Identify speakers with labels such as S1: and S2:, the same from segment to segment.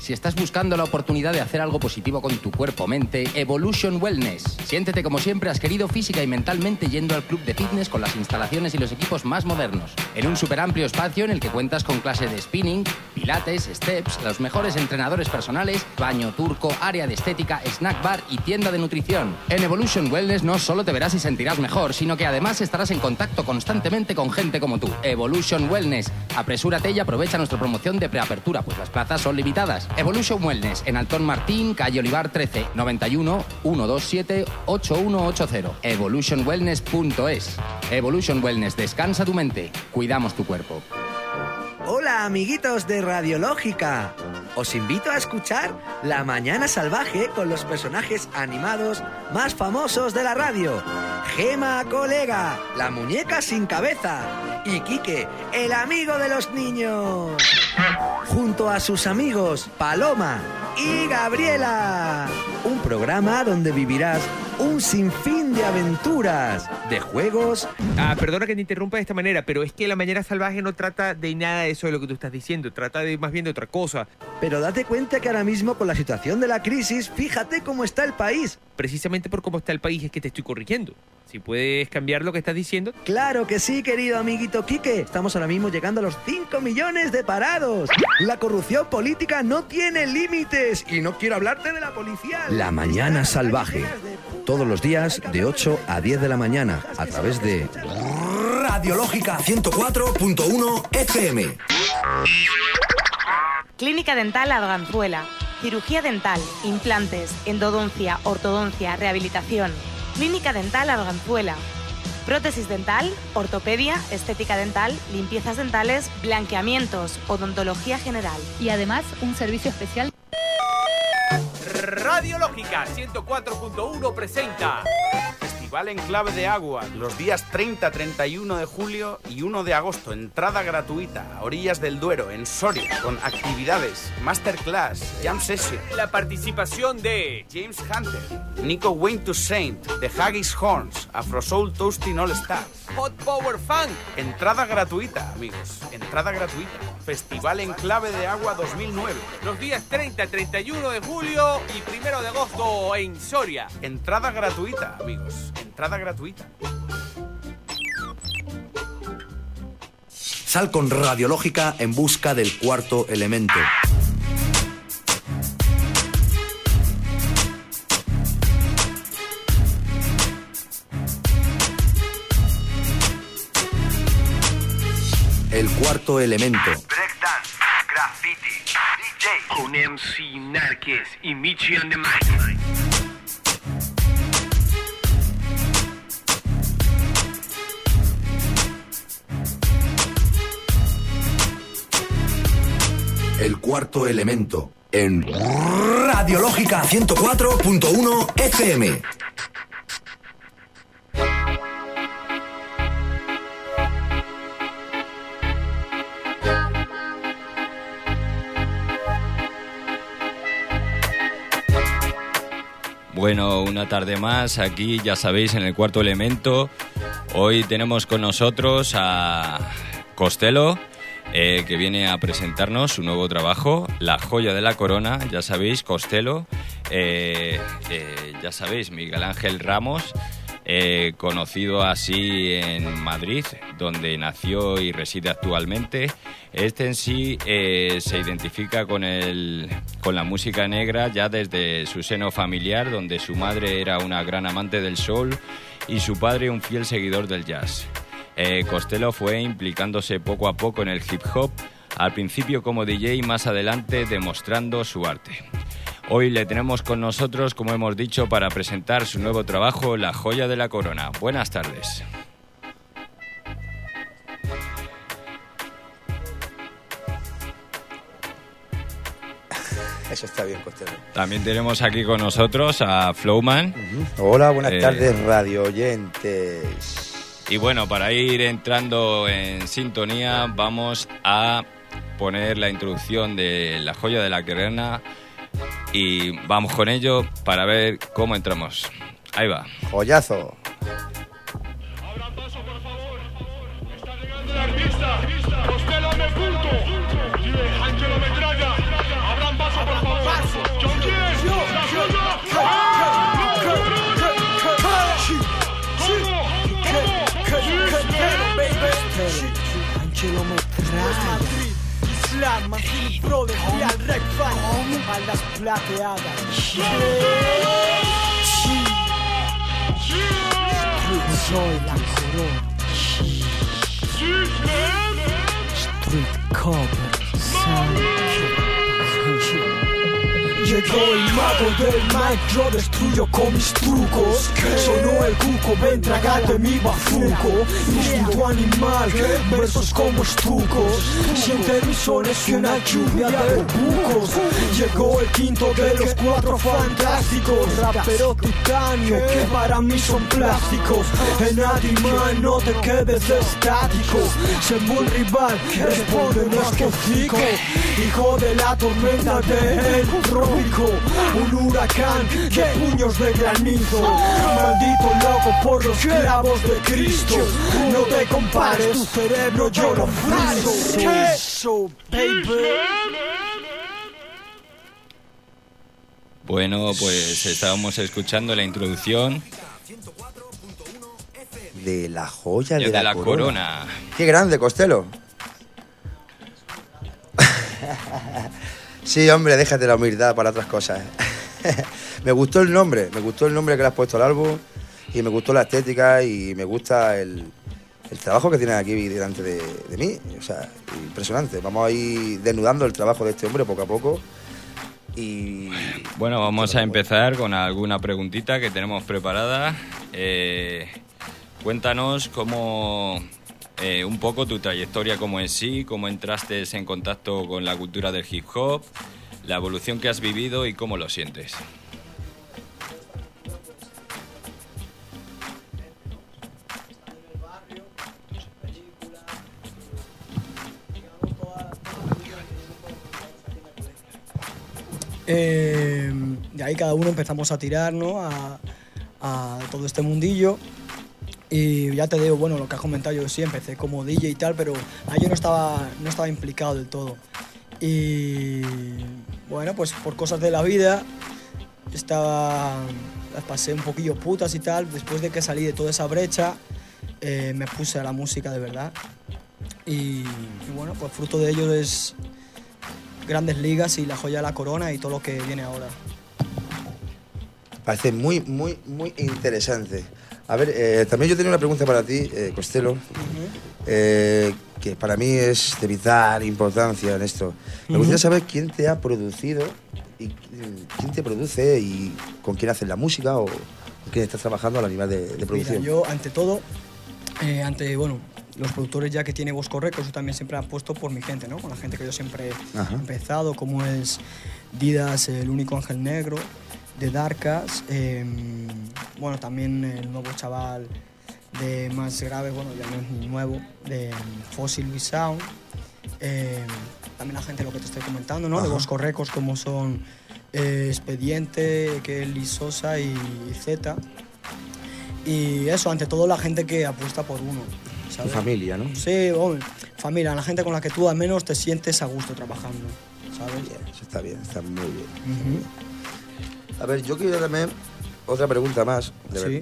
S1: Si estás buscando la oportunidad de hacer algo positivo con tu cuerpo-mente, Evolution Wellness. Siéntete como siempre has querido física y mentalmente yendo al club de fitness con las instalaciones y los equipos más modernos. En un súper amplio espacio en el que cuentas con clase de spinning, pilates, steps, los mejores entrenadores personales, baño turco, área de estética, snack bar y tienda de nutrición. En Evolution Wellness no solo te verás y sentirás mejor, sino que además estarás en contacto constantemente con gente como tú. Evolution Wellness. Apresúrate y aprovecha nuestra promoción de preapertura, pues las plazas son limitadas. Evolution Wellness, en Altón Martín, calle Olivar 13, 91 127 8180. evolutionwellness.es. Evolution Wellness, descansa tu mente, cuidamos tu cuerpo.
S2: Hola, amiguitos de Radiológica. Os invito a escuchar La Mañana Salvaje con los personajes animados más famosos de la radio. Gema Colega, la muñeca sin cabeza, y Quique, el amigo de los niños. Junto a sus amigos Paloma y Gabriela. Un programa donde vivirás un sinfín de aventuras, de juegos.
S3: Perdona que te interrumpa de esta manera, pero es que La Mañana Salvaje no trata de nada de eso de lo que tú estás diciendo, trata de más bien de otra cosa.
S2: Pero date cuenta que ahora mismo con la situación de la crisis, fíjate cómo está el país.
S3: Precisamente por cómo está el país es que te estoy corrigiendo. Si puedes cambiar lo que estás diciendo.
S2: Claro que sí, querido amiguito Quique. Estamos ahora mismo llegando a los 5 millones de parados. La corrupción política no tiene límites. Y no quiero hablarte de la policía.
S4: La Mañana Salvaje. Todos los días de 8 a 10 de la mañana a través de
S5: Radiológica 104.1 FM.
S6: Clínica Dental Arganzuela. Cirugía dental, implantes, endodoncia, ortodoncia, rehabilitación. Clínica Dental Arganzuela. Prótesis dental, ortopedia, estética dental, limpiezas dentales, blanqueamientos, odontología general.
S7: Y además un servicio especial.
S8: Radiológica 104.1 presenta Festival en Clave de Agua, los días 30, 31 de julio y 1 de agosto. Entrada gratuita a orillas del Duero, en Soria, con actividades, masterclass, jam session. La participación de James Hunter, Nico Wayne Toussaint, The Haggis Horns, Afro Soul Toasting All Stars, Hot Power Funk. Entrada gratuita, amigos, entrada gratuita. Festival en Clave de Agua 2009. Los días 30, 31 de julio y 1 de agosto en Soria. Entrada gratuita, amigos. Entrada gratuita.
S5: Sal con Radiológica en busca del cuarto elemento. El cuarto elemento.
S9: Breakdance, graffiti, DJ. Con MC Narques y Michi on the mic.
S5: El cuarto elemento en Radiológica 104.1 FM.
S10: Bueno, una tarde más aquí, ya sabéis, en el cuarto elemento. Hoy tenemos con nosotros a Costello, que viene a presentarnos su nuevo trabajo, La Joya de la Corona. Ya sabéis, Costello, ya sabéis, Miguel Ángel Ramos, conocido así en Madrid, donde nació y reside actualmente. Este en sí se identifica con la música negra ya desde su seno familiar, donde su madre era una gran amante del soul y su padre un fiel seguidor del jazz. Costello fue implicándose poco a poco en el hip hop, al principio como DJ y más adelante demostrando su arte. Hoy le tenemos con nosotros, como hemos dicho, para presentar su nuevo trabajo, La Joya de la Corona. Buenas tardes.
S11: Eso está bien, Costello.
S10: También tenemos aquí con nosotros a Flowman.
S11: Hola, buenas tardes, radio oyentes.
S10: Y bueno, para ir entrando en sintonía, vamos a poner la introducción de La Joya de la Corona y vamos con ello para ver cómo entramos. Ahí va.
S11: Joyazo.
S12: Abran paso, por favor. Está llegando el artista. Costello me punto. Ángelo Metralla. Abran paso, por favor.
S13: Black, Mancini Brothers, Real Red Fan, a las plateadas. Soy la corona. Street Copper Sound. Llegó el mago del mic, yo destruyo con mis trucos. Sonó el cuco, ven tragate mi bazuco. Instinto animal, versos como estucos. Siente mis sones y una lluvia de bucos. Llegó el quinto de los 4 fantásticos. Rapero titanio, que para mí son plásticos. En Adiman no te quedes estático. Siendo un rival, responde nuestro hocico. Hijo de la tormenta del trópico. Un huracán de puños de granizo. Maldito loco por los clavos de Cristo. No te compares, tu cerebro yo lo friso. Eso, baby.
S10: Bueno, pues estábamos escuchando la introducción
S11: de La Joya de la
S10: Corona.
S11: Qué grande, Costello. Sí, hombre, déjate la humildad para otras cosas. Me gustó el nombre que le has puesto al álbum, y me gustó la estética, y me gusta el trabajo que tienes aquí delante de mí. O sea, impresionante. Vamos a ir desnudando el trabajo de este hombre poco a poco. Y
S10: bueno, vamos a empezar con alguna preguntita que tenemos preparada. Cuéntanos cómo... un poco tu trayectoria como en sí, cómo entraste en contacto con la cultura del hip hop, la evolución que has vivido y cómo lo sientes.
S13: De ahí cada uno empezamos a tirar, ¿no? a todo este mundillo. Y ya te digo, bueno, lo que has comentado, yo sí empecé como DJ y tal, pero ahí yo no estaba implicado del todo. Y bueno, pues por cosas de la vida las pasé un poquillo putas y tal. Después de que salí de toda esa brecha, me puse a la música de verdad. Y bueno, pues fruto de ello es Grandes Ligas y La Joya de la Corona y todo lo que viene ahora.
S11: Parece muy, muy, muy interesante. A ver, también yo tenía una pregunta para ti, Costello, que para mí es de vital importancia en esto. Me gustaría saber quién te ha producido, y quién te produce y con quién haces la música o con quién estás trabajando a nivel de producción.
S13: Mira, yo ante todo, bueno, los productores ya que tiene Bosco Records, yo también siempre han puesto por mi gente, ¿no? Con la gente que yo siempre he empezado, como es Didas, El Único Ángel Negro, de Darkas, bueno, también el nuevo chaval de Más Grave, bueno, ya no es ni nuevo, de Fossil We Sound, también la gente, lo que te estoy comentando, ¿no? De Bosco Records, como son Expediente, Kelly Sosa y Z. Y eso, ante todo la gente que apuesta por uno, ¿sabes?
S11: Tu familia, ¿no?
S13: Sí, hombre, familia, la gente con la que tú al menos te sientes a gusto trabajando, ¿sabes?
S11: Bien, eso está bien, está muy bien. A ver, yo quiero también otra pregunta más,
S13: sí.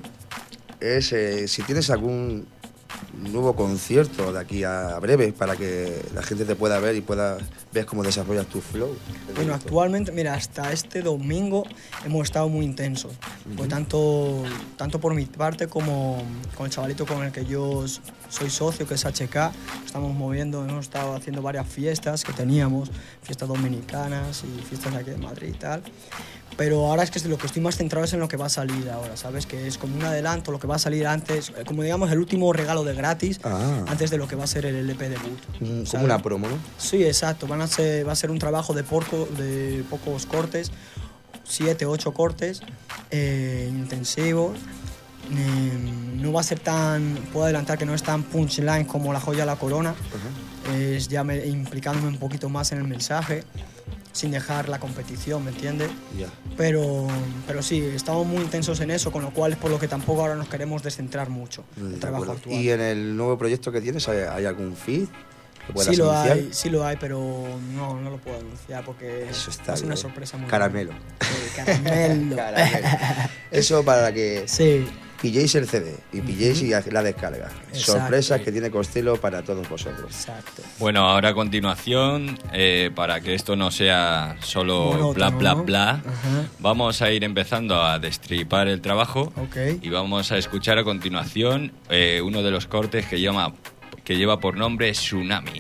S11: Es si tienes algún nuevo concierto de aquí a breve para que la gente te pueda ver y ver cómo desarrollas tu flow.
S13: Bueno, actualmente, mira, hasta este domingo hemos estado muy intensos. Pues tanto por mi parte como con el chavalito con el que yo soy socio, que es HK, estamos moviendo, hemos estado haciendo varias fiestas que teníamos, fiestas dominicanas y fiestas de aquí de Madrid y tal. Pero ahora es que lo que estoy más centrado es en lo que va a salir ahora, ¿sabes? Que es como un adelanto, lo que va a salir antes, como digamos el último regalo de gratis, antes de lo que va a ser el LP debut.
S11: Como una promo, ¿no?
S13: Sí, exacto. Va a ser un trabajo de pocos cortes, 7, 8 cortes, intensivos. No va a ser puedo adelantar que no es tan punchline como La Joya de la Corona. Es ya implicándome un poquito más en el mensaje, sin dejar la competición, ¿me entiendes?
S11: Yeah.
S13: Pero sí, estamos muy intensos en eso, con lo cual es por lo que tampoco ahora nos queremos descentrar mucho del trabajo actual.
S11: ¿Y en el nuevo proyecto que tienes hay algún feed que puedas anunciar?
S13: Sí lo hay, pero no lo puedo anunciar porque
S11: eso está
S13: es
S11: bien.
S13: Una sorpresa muy
S11: Caramelo.
S13: Caramelo.
S11: Eso para que...
S13: Sí.
S11: pilléis el CD y pilléis y la descarga.
S14: Exacto.
S11: Sorpresas que tiene Costello para todos vosotros.
S14: Exacto.
S10: Bueno, ahora a continuación, para que esto no sea solo
S14: Monótono,
S10: bla, bla,
S14: ¿no?
S10: bla,
S14: Ajá.
S10: vamos a ir empezando a destripar el trabajo y vamos a escuchar a continuación uno de los cortes que lleva por nombre Tsunami.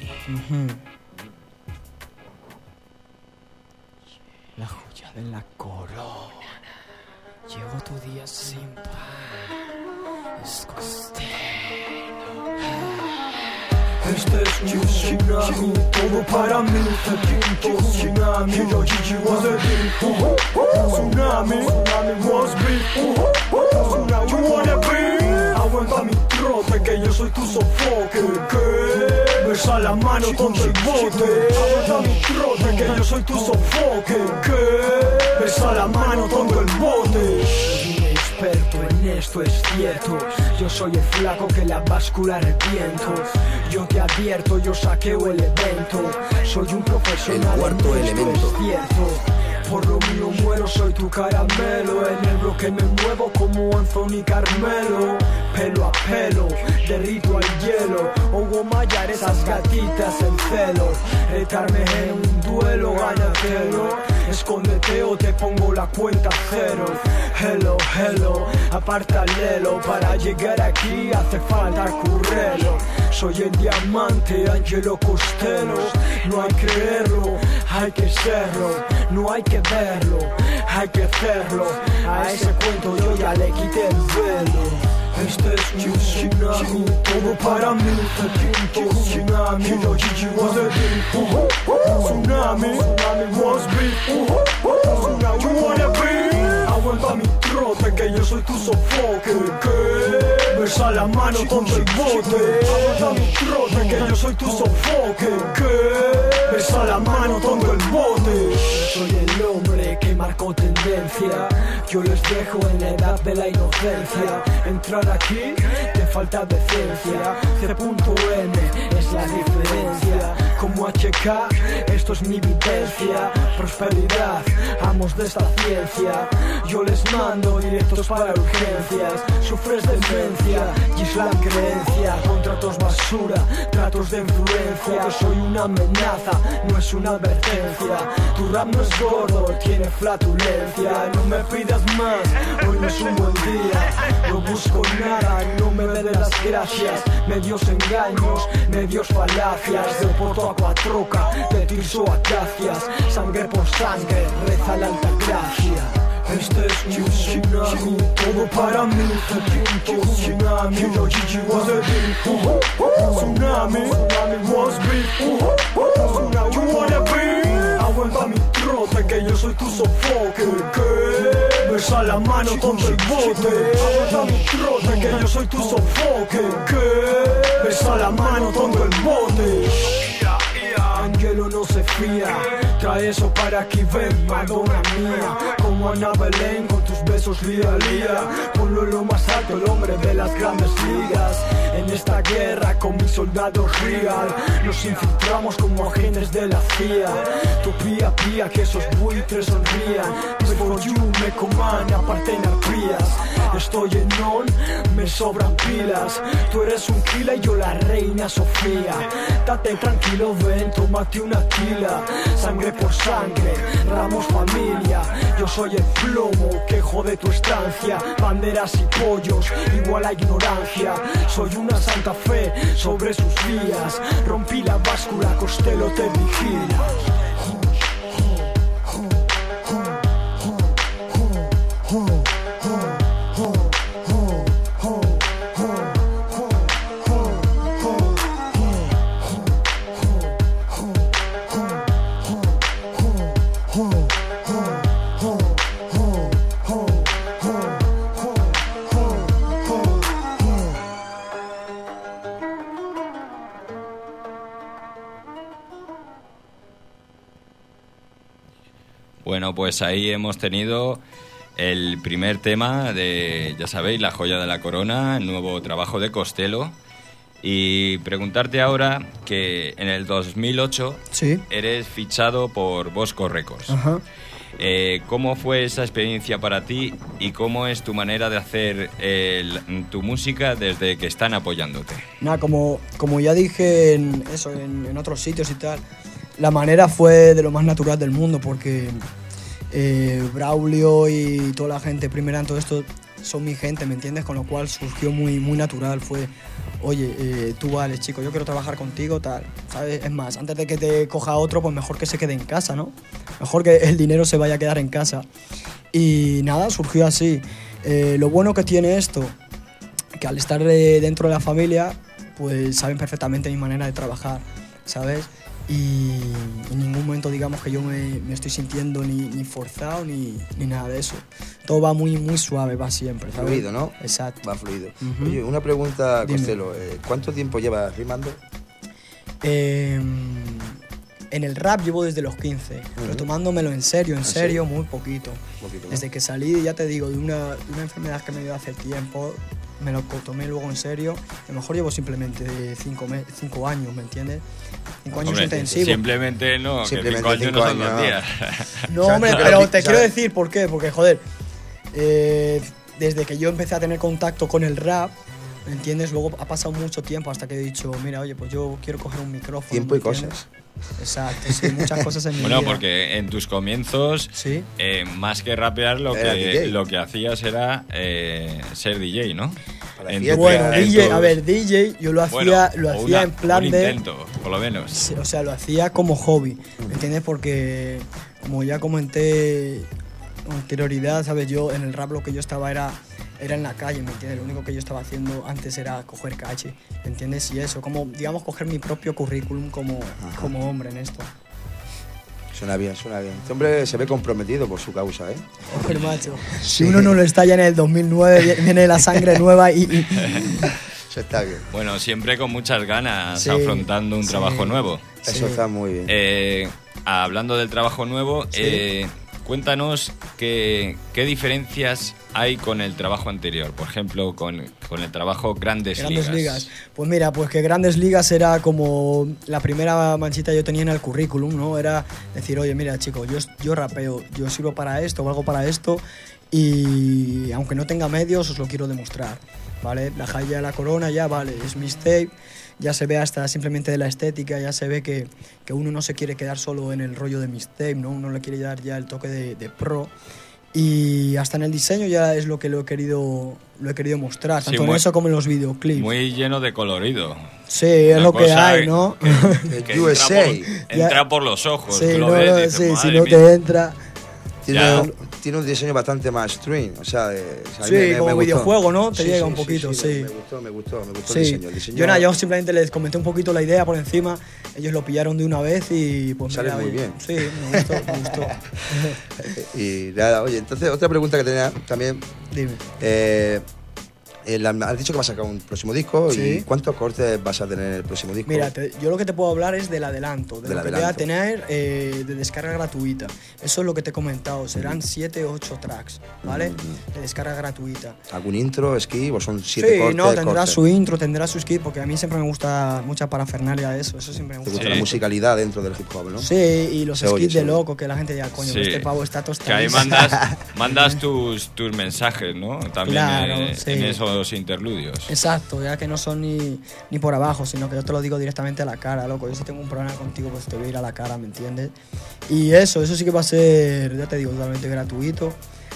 S13: La joya de la corona. Llegó tu día sin pan. Es Costello. Este es un tsunami, todo para mí. Punto tsunami, yo Gigi was a big tsunami, was big. Tsunami, you wanna be? Aguanta mi trote, que yo soy tu sofoque. ¿Qué? Besa la mano, tonto el bote. Aguanta mi trote, que yo soy tu sofoque. ¿Qué? Besa la mano, tonto el bote. Experto en esto es cierto. Yo soy el flaco que la báscula arrepiento. Yo te advierto, yo saqueo el evento. Soy un profesional.
S4: El cuarto
S13: en esto
S4: elemento.
S13: es cierto. Por lo mío muero, soy tu caramelo. En el bloque me muevo como Anthony Carmelo. Pelo a pelo, derrito al hielo. Hugo Mayar, esas gatitas en celo. Retarme en un duelo, gánatelo. Escóndete o te pongo la cuenta cero. Hello, hello, apártalelo. Para llegar aquí hace falta currelo. Soy el diamante, Angelo Costello. No hay que creerlo, hay que serlo. No hay que verlo, hay que hacerlo. A ese cuento yo ya le quité el velo. Este es un tsunami, todo para mí. Punto tsunami, yo Gigi was a big tsunami, was big. Tsunami, you wanna be? Aguanta mi trote, que yo soy tu sofoque. ¿Qué? Besa la mano, tonto el bote. Aguanta mi trote, que yo soy tu sofoque. ¿Qué? Besa la mano, tonto el bote. Soy el hombre que marcó tendencia. Yo les dejo en la edad de la inocencia. Entrar aquí te falta decencia. C.M es la diferencia. Como HK, esto es mi vivencia. Prosperidad, amos de esta ciencia. Yo les mando directos para urgencias. Sufres demencia, Gislan creencia. Contratos basura, tratos de influencia. Yo soy una amenaza, no es una advertencia. Tu rap no es gordo, tiene flatulencia. No me pidas más, hoy no es un buen día. No busco nada, no me den las gracias. Medios engaños, medios falacias. De Porto a Cuatroca, de Tirso a Acacias. Sangre por sangre, reza la alta gracia. Este es un tsunami, todo para mí. Punto tsunami, yo Gigi was a big tsunami, was big. Tsunami, you wanna be? Aguanta mi trote, que yo soy tu sofoque. ¿Qué? Besa la mano, tonto el bote. Aguanta mi trote, que yo soy tu sofoque. ¿Qué? Besa la mano, tonto el bote. Angelo no se fía. Trae eso para aquí, ven, Madonna mía. Como Ana Belén con tus besos lía, lía. Ponlo en lo más alto, el hombre de las grandes ligas. En esta guerra con mis soldados real. Nos infiltramos como agentes de la CIA. Tu pía, pía, que esos buitres sonrían. Before you me coman, aparte en arpías. Estoy en on, me sobran pilas. Tú eres un kila y yo la reina Sofía. Date tranquilo, ven, tómate una tila. Sangre por sangre, ramos familia. Yo soy el plomo que jode tu estancia. Banderas y pollos, igual a ignorancia. Soy una Santa Fe sobre sus vías. Rompí la báscula, Costello te vigila.
S10: Bueno, pues ahí hemos tenido el primer tema de, ya sabéis, La joya de la corona, el nuevo trabajo de Costello. Y preguntarte ahora que en el 2008
S14: sí,
S10: eres fichado por Bosco Records.
S14: Ajá.
S10: ¿Cómo fue esa experiencia para ti y cómo es tu manera de hacer tu música desde que están apoyándote?
S14: Nada, como ya dije en otros sitios y tal, la manera fue de lo más natural del mundo, porque Braulio y toda la gente primera en todo esto son mi gente, ¿me entiendes? Con lo cual surgió muy natural, fue, oye, tú vales, chico, yo quiero trabajar contigo, tal, ¿sabes? Es más, antes de que te coja otro, pues mejor que se quede en casa, ¿no? Mejor que el dinero se vaya a quedar en casa. Y nada, surgió así. Lo bueno que tiene esto, que al estar dentro de la familia, pues saben perfectamente mi manera de trabajar, ¿sabes? Y en ningún momento digamos que yo me estoy sintiendo ni forzado ni nada de eso. Todo va muy suave, va siempre, ¿sabes?
S11: Fluido, ¿no?
S14: Exacto.
S11: Va fluido. Oye, una pregunta, Costello. ¿Cuánto tiempo llevas rimando?
S14: En el rap llevo desde los 15, pero tomándomelo en serio, muy poquito. Desde que salí, ya te digo, de una enfermedad que me dio hace tiempo, me lo tomé luego en serio. A lo mejor llevo simplemente 5 años, ¿me entiendes? 5 años intensivos.
S10: Simplemente no, que 5 años no son 2 días.
S14: No, hombre, pero te quiero decir por qué. Porque, joder, desde que yo empecé a tener contacto con el rap, ¿me entiendes? Luego ha pasado mucho tiempo hasta que he dicho, mira, oye, pues yo quiero coger un micrófono.
S11: Tiempo y cosas.
S14: Exacto, sí, muchas cosas en mi vida.
S10: Bueno, porque en tus comienzos, más que rapear, lo que hacías era ser DJ, ¿no?
S14: Bueno, DJ, yo lo hacía en plan
S10: un
S14: de...
S10: intento, por lo menos.
S14: O sea, lo hacía como hobby, ¿me entiendes? Porque, como ya comenté con anterioridad, ¿sabes? Yo en el rap lo que yo estaba era en la calle, ¿me entiendes? Lo único que yo estaba haciendo antes era coger caché, ¿me entiendes? Y eso, como, digamos, coger mi propio currículum como hombre en esto.
S11: Suena bien. Este hombre se ve comprometido por su causa, ¿eh?
S14: Ojo, macho. Si uno no lo está ya en el 2009, viene la sangre nueva y...
S11: Eso está bien.
S10: Bueno, siempre con muchas ganas, afrontando un trabajo nuevo.
S11: Eso está muy bien.
S10: Hablando del trabajo nuevo, cuéntanos qué diferencias hay con el trabajo anterior, por ejemplo, con el trabajo Grandes Ligas.
S14: Pues mira, pues que Grandes Ligas era como la primera manchita que yo tenía en el currículum, ¿no? Era decir, oye, mira, chico, yo rapeo, yo sirvo para esto, valgo para esto, y aunque no tenga medios, os lo quiero demostrar, ¿vale? La Jaya de la Corona ya, vale, es mixtape, ya se ve hasta simplemente de la estética, ya se ve que uno no se quiere quedar solo en el rollo de mixtape, ¿no? Uno le quiere dar ya el toque de pro. Y hasta en el diseño ya es lo que lo he querido mostrar, tanto en eso como en los videoclips.
S10: Muy lleno de colorido.
S14: Sí, es lo que hay, ¿no?
S10: Que USA. Entra por los ojos.
S14: Sí,
S10: tú lo ves,
S14: sí,
S10: dices,
S14: si no te entra...
S11: Tiene un diseño bastante más stream, o sea,
S14: como videojuego, ¿no? Te llega un poquito, sí.
S11: Me gustó el diseño.
S14: Yo simplemente les comenté un poquito la idea por encima, ellos lo pillaron de una vez y pues
S11: sale muy bien.
S14: Sí, me gustó.
S11: Y nada, oye, entonces otra pregunta que tenía también.
S14: Dime.
S11: Has dicho que vas a sacar un próximo disco, ¿y cuántos cortes vas a tener en el próximo disco?
S14: Mira, yo lo que te puedo hablar es del adelanto, de lo que voy a tener de descarga gratuita. Eso es lo que te he comentado, serán 7 o 8 tracks, ¿vale? De descarga gratuita.
S11: ¿Algún intro, skip o son 7 cortes?
S14: Sí, no, tendrá su intro, tendrá su skip, porque a mí siempre me gusta mucha parafernalia de eso siempre me gusta.
S11: Te gusta la musicalidad dentro del hip hop, ¿no?
S14: Sí, y los skips de loco, que la gente ya, coño, este pavo está tostado.
S10: Que ahí mandas tus mensajes, ¿no? También en esos interludios.
S14: Exacto, ya que no son ni por abajo, sino que yo te lo digo directamente a la cara, loco. Yo si tengo un problema contigo, pues te voy a ir a la cara, ¿me entiendes? Y eso sí que va a ser, ya te digo, totalmente gratuito.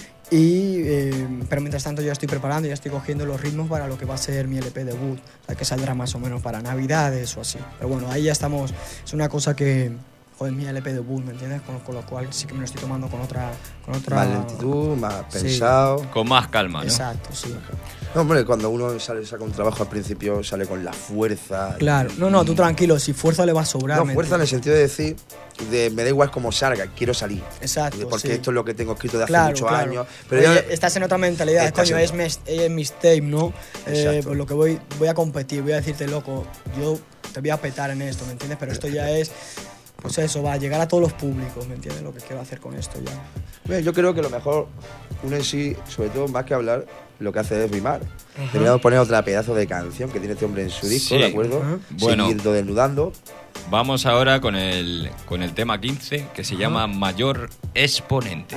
S14: Pero mientras tanto yo estoy preparando, ya estoy cogiendo los ritmos para lo que va a ser mi LP debut, o sea, que saldrá más o menos para Navidades o así. Pero bueno, ahí ya estamos, es una cosa que... Joder, mi LP debut, ¿me entiendes? Con lo cual sí que me lo estoy tomando con otra...
S11: Más lentitud, más pensado.
S10: Con más calma, ¿no?
S14: Exacto, sí.
S11: No, hombre, cuando uno saca un trabajo al principio, sale con la fuerza.
S14: Claro, no, tú tranquilo, si fuerza le va a sobrar.
S11: No, fuerza en el sentido de decir, me da igual cómo salga, quiero salir.
S14: Exacto,
S11: porque esto es lo que tengo escrito de hace muchos años.
S14: Pero estás en otra mentalidad, coño, es mixtape, ¿no? Pues lo que voy a competir, voy a decirte, loco, yo te voy a petar en esto, ¿me entiendes? Pero esto ya es... Pues eso, va a llegar a todos los públicos, ¿me entiendes? Lo que quiero hacer con esto ya.
S11: Yo creo que lo mejor, uno en sí, sobre todo, más que hablar, lo que hace es rimar. Deberíamos poner otra pedazo de canción que tiene este hombre en su disco,
S10: Sí.
S11: ¿de acuerdo?
S10: Bueno.
S11: Seguirlo desnudando.
S10: Vamos ahora con el tema 15, que se llama Mayor Exponente.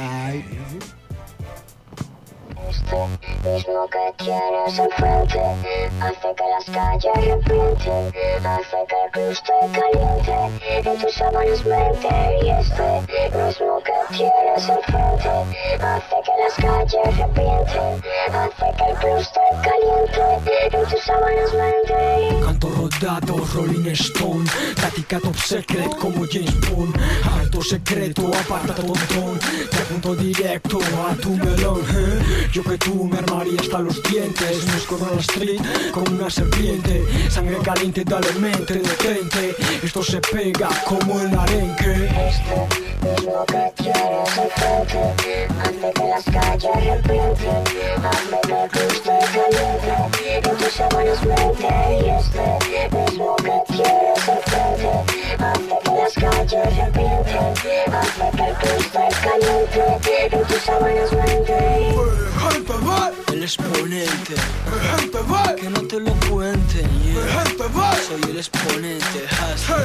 S15: Esto mismo que tienes enfrente hace que las calles repienten, hace que el club esté caliente en tus sábanas mente. Y esto mismo que tienes enfrente hace que las calles repienten, hace que el club esté caliente en tus sábanas mente.
S13: Canto rodado, Rolling Stone, tática top secret como James Bond. Alto secreto, aparta tontón, te apunto directo a tu melón. Yo que tú me armaría hasta los dientes, nos corro a la street como una serpiente. Sangre caliente, dale mente, detente, esto se pega como el arenque.
S15: Esto mismo que tienes enfrente hace que las calles repienten, hace que el club esté caliente en tus sábanas mente. Y esto mismo que tienes enfrente hace que las calles repienten, hace que el club esté caliente en tus sábanas mente.
S13: El exponente, que no te lo cuenten, yeah. Soy el exponente, hashtag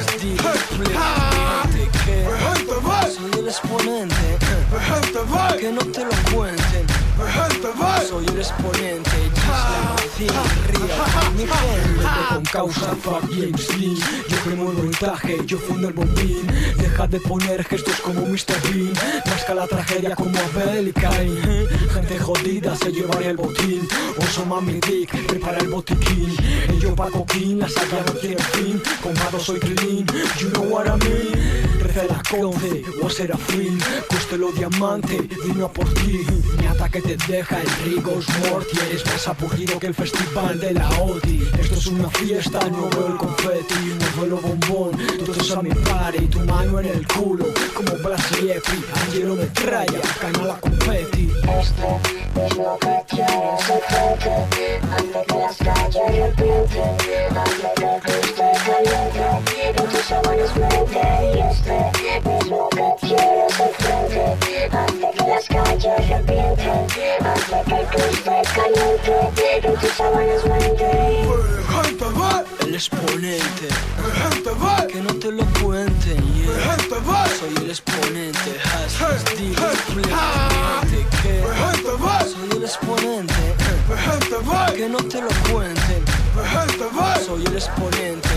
S13: que soy el exponente, que no te lo cuenten. Soy el exponente, mi gente con causa, fuck James Dean. Yo cremo el voltaje, yo fundo el bombín. Deja de poner gestos como Mr. Bean, masca la tragedia como Abel y Cain. Gente jodida se llevaría el botín. Oso mami dick, prepara el botiquín. Ello pa' coquín, la saga no tiene fin. Comado soy clean, you know what I mean. Recela conce, o a serafín. Costelo diamante, vino a por ti. Mi ataque te deja en Rigos Morty. Eres más aburrido que el festival de la Odi. Esto es una fiesta, no veo el confeti. No vuelo bombón, todos a mi party. Tu mano en el culo, como Blas Riepi. Angelo metralla, canala confeti.
S15: Esto mismo que tienes enfrente hace que las calles repienten, hace que el club esté caliente en tus sábanas mente. Y esto mismo que tienes enfrente hace que las calles repienten, hace que el club esté caliente en tus sábanas mente.
S13: El exponente, que no te lo cuenten, yeah. Soy el exponente, hashtag que soy el exponente, que no te lo cuenten. Soy el exponente,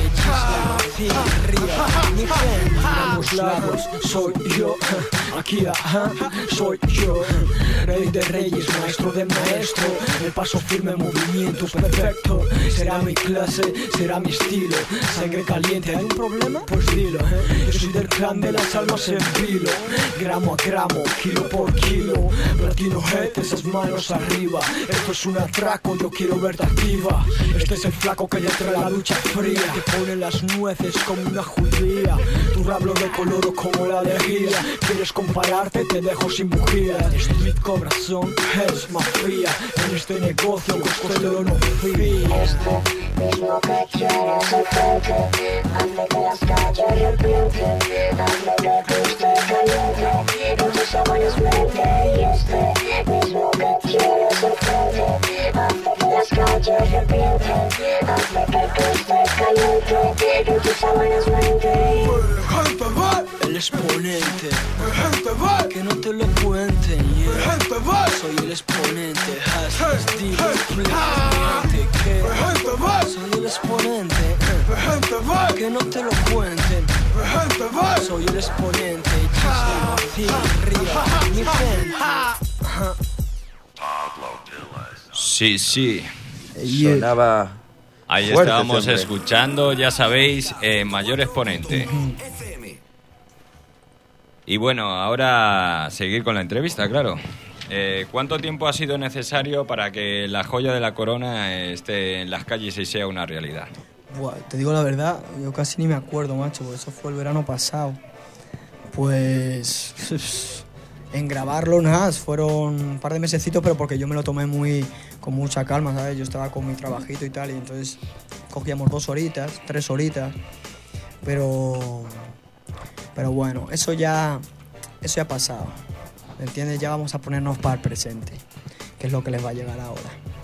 S13: mi gente, los lados, soy yo, aquí soy yo, rey de reyes, maestro de maestro, el paso firme, movimiento perfecto, será mi clase, será mi estilo, sangre caliente, ¿hay un problema? Pues dilo, yo soy del clan de las almas en vilo, gramo a gramo, kilo por kilo, platino head, esas manos arriba, esto es un atraco, yo quiero verte activa, este es el flaco que ya trae la ducha fría, que pone las nueces como una judía, tu rablo de color como la de guía, quieres compararte, te dejo sin bujías, street corazón, es mafia, en este negocio costero no fía.
S15: Esto mismo que tienes enfrente hace que las calles repienten, hace que el club esté caliente en tus sábanas mente. Y esto mismo que tienes enfrente hace que las calles repienten, hace que el club esté caliente en tus sábanas mente.
S13: El exponente, que no te lo cuenten, yeah. Soy el exponente, hashtag que soy el exponente, que no te lo cuenten. Soy el exponente, mi gente.
S10: Sí, sí.
S11: Sonaba.
S10: Ahí
S11: fuerte
S10: estábamos
S11: este hombre.
S10: escuchando, ya sabéis, Mayor Exponente. Y bueno, ahora seguir con la entrevista, claro. ¿Cuánto tiempo ha sido necesario para que la joya de la corona esté en las calles y sea una realidad?
S14: Buah, te digo la verdad, yo casi ni me acuerdo, macho, porque eso fue el verano pasado. Pues en grabarlo nada, fueron un par de mesecitos, pero porque yo me lo tomé con mucha calma, ¿sabes? Yo estaba con mi trabajito y tal, y entonces cogíamos 2 horitas, 3 horitas, pero bueno, eso ya ha pasado, ¿me entiendes? Ya vamos a ponernos para el presente, que es lo que les va a llegar ahora.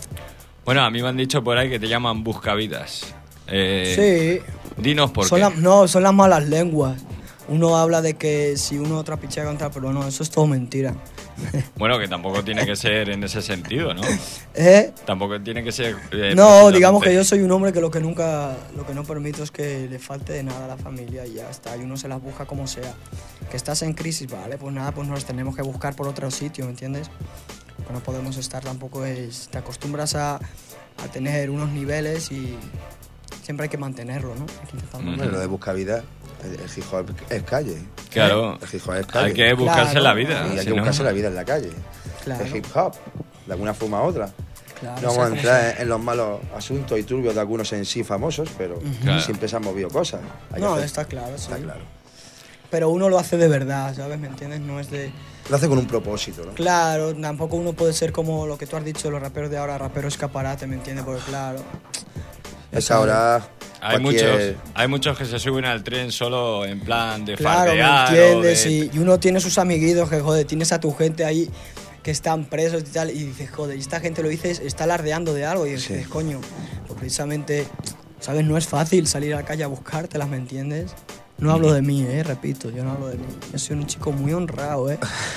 S10: Bueno, a mí me han dicho por ahí que te llaman buscavidas.
S14: Sí.
S10: Dinos por
S14: Son
S10: qué.
S14: son las malas lenguas. Uno habla de que si uno trapichea contra, pero no, eso es todo mentira.
S10: Bueno, que tampoco tiene que ser en ese sentido, ¿no? Tampoco tiene que ser...
S14: No, digamos que yo soy un hombre que lo que no permito es que le falte de nada a la familia y ya está. Y uno se las busca como sea. Que estás en crisis, vale, pues nada, pues nos tenemos que buscar por otro sitio, ¿me entiendes? Pues no podemos estar tampoco... Te acostumbras a tener unos niveles y siempre hay que mantenerlo, ¿no? Hay que intentar mantenerlo.
S11: Lo de buscavida, el hip hop es calle.
S10: Claro,
S11: el hip hop es calle.
S10: hay que buscarse la vida.
S11: Y hay
S10: si
S11: que buscarse
S10: no...
S11: la vida en la calle.
S14: Claro.
S11: El hip hop, de alguna forma u otra.
S14: Claro,
S11: no vamos a entrar en los malos asuntos y turbios de algunos en sí famosos, pero siempre se han movido cosas.
S14: Está claro, sí.
S11: Está claro.
S14: Pero uno lo hace de verdad, ¿sabes? ¿Me entiendes? No es de...
S11: Lo hace con un propósito, ¿no?
S14: Claro, tampoco uno puede ser como lo que tú has dicho, los raperos de ahora, rapero escaparate, ¿me entiendes? Porque claro...
S11: Es ahora...
S10: Hay muchos que se suben al tren solo en plan de
S14: claro,
S10: fardear.
S14: ¿me entiendes? Y uno tiene sus amiguitos que, joder, tienes a tu gente ahí que están presos y tal, y dices, joder, y esta gente lo dices, está alardeando de algo, y dices, coño, pues precisamente, ¿sabes? No es fácil salir a la calle a buscártelas, ¿me entiendes? No hablo de mí, repito, yo no hablo de mí. Yo soy un chico muy honrado,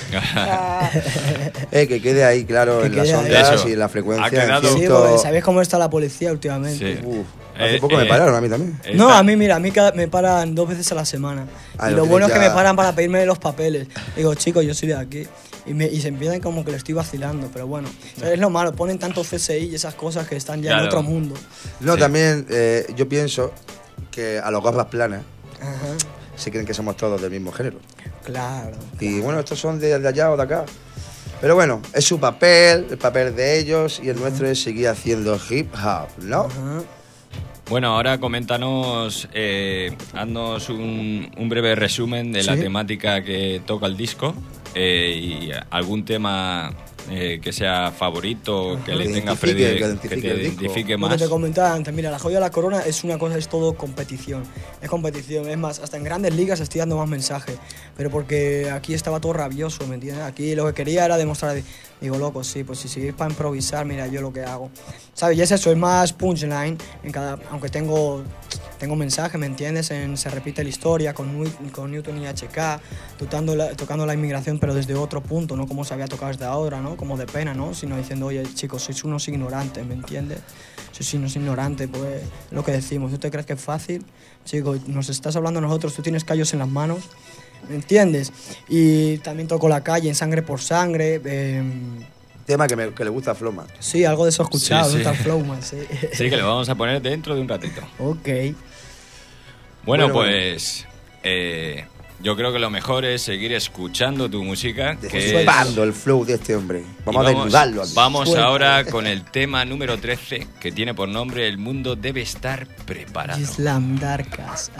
S11: que quede ahí, claro, en las ondas y en la frecuencia.
S14: Sí, porque ¿sabéis cómo está la policía últimamente?
S11: Sí. Hace poco me pararon a mí también.
S14: No, a mí, mira, a mí me paran 2 veces a la semana. Y lo bueno es que me paran para pedirme los papeles. Digo, chicos, yo soy de aquí. Y se empiezan como que le estoy vacilando, pero bueno, es lo malo, ponen tanto CSI y esas cosas que están ya en otro mundo.
S11: No, también yo pienso que a los gafas planas se creen que somos todos del mismo género.
S14: Claro.
S11: Y bueno, estos son de allá o de acá. Pero bueno, es su papel, el papel de ellos, y el nuestro es seguir haciendo hip hop, ¿no?
S10: Bueno, ahora coméntanos, haznos un breve resumen de la temática que toca el disco y algún tema que sea favorito, que le tenga que te identifique más.
S14: Lo que te comentaba antes, mira, la joya de la corona es una cosa, es todo competición. Es competición, es más, hasta en grandes ligas estoy dando más mensaje, pero porque aquí estaba todo rabioso, ¿me entiendes? Aquí lo que quería era demostrar, digo, loco, sí, pues si seguís para improvisar, mira yo lo que hago. ¿Sabes? Y es eso, es más punchline, aunque tengo mensaje, ¿me entiendes? Se repite la historia con Newton y HK, tocando la inmigración, pero desde otro punto, no como se había tocado desde ahora, ¿no? Como de pena, ¿no? Sino diciendo, oye, chicos, sois unos ignorantes, ¿me entiendes? Sois unos ignorantes, pues lo que decimos. ¿Tú te crees que es fácil? Chicos, nos estás hablando a nosotros, tú tienes callos en las manos, ¿me entiendes? Y también toco La Calle en Sangre por Sangre.
S11: Tema que le gusta a Flowman.
S14: Sí, algo de eso he escuchado, gusta Flowman, sí.
S10: Sí, que lo vamos a poner dentro de un ratito.
S14: Ok.
S10: Bueno, pues yo creo que lo mejor es seguir escuchando tu música.
S11: Desflipando el flow de este hombre. Vamos a desnudarlo aquí.
S10: Vamos ahora con el tema número 13, que tiene por nombre El mundo debe estar preparado.
S14: Islam Darkas.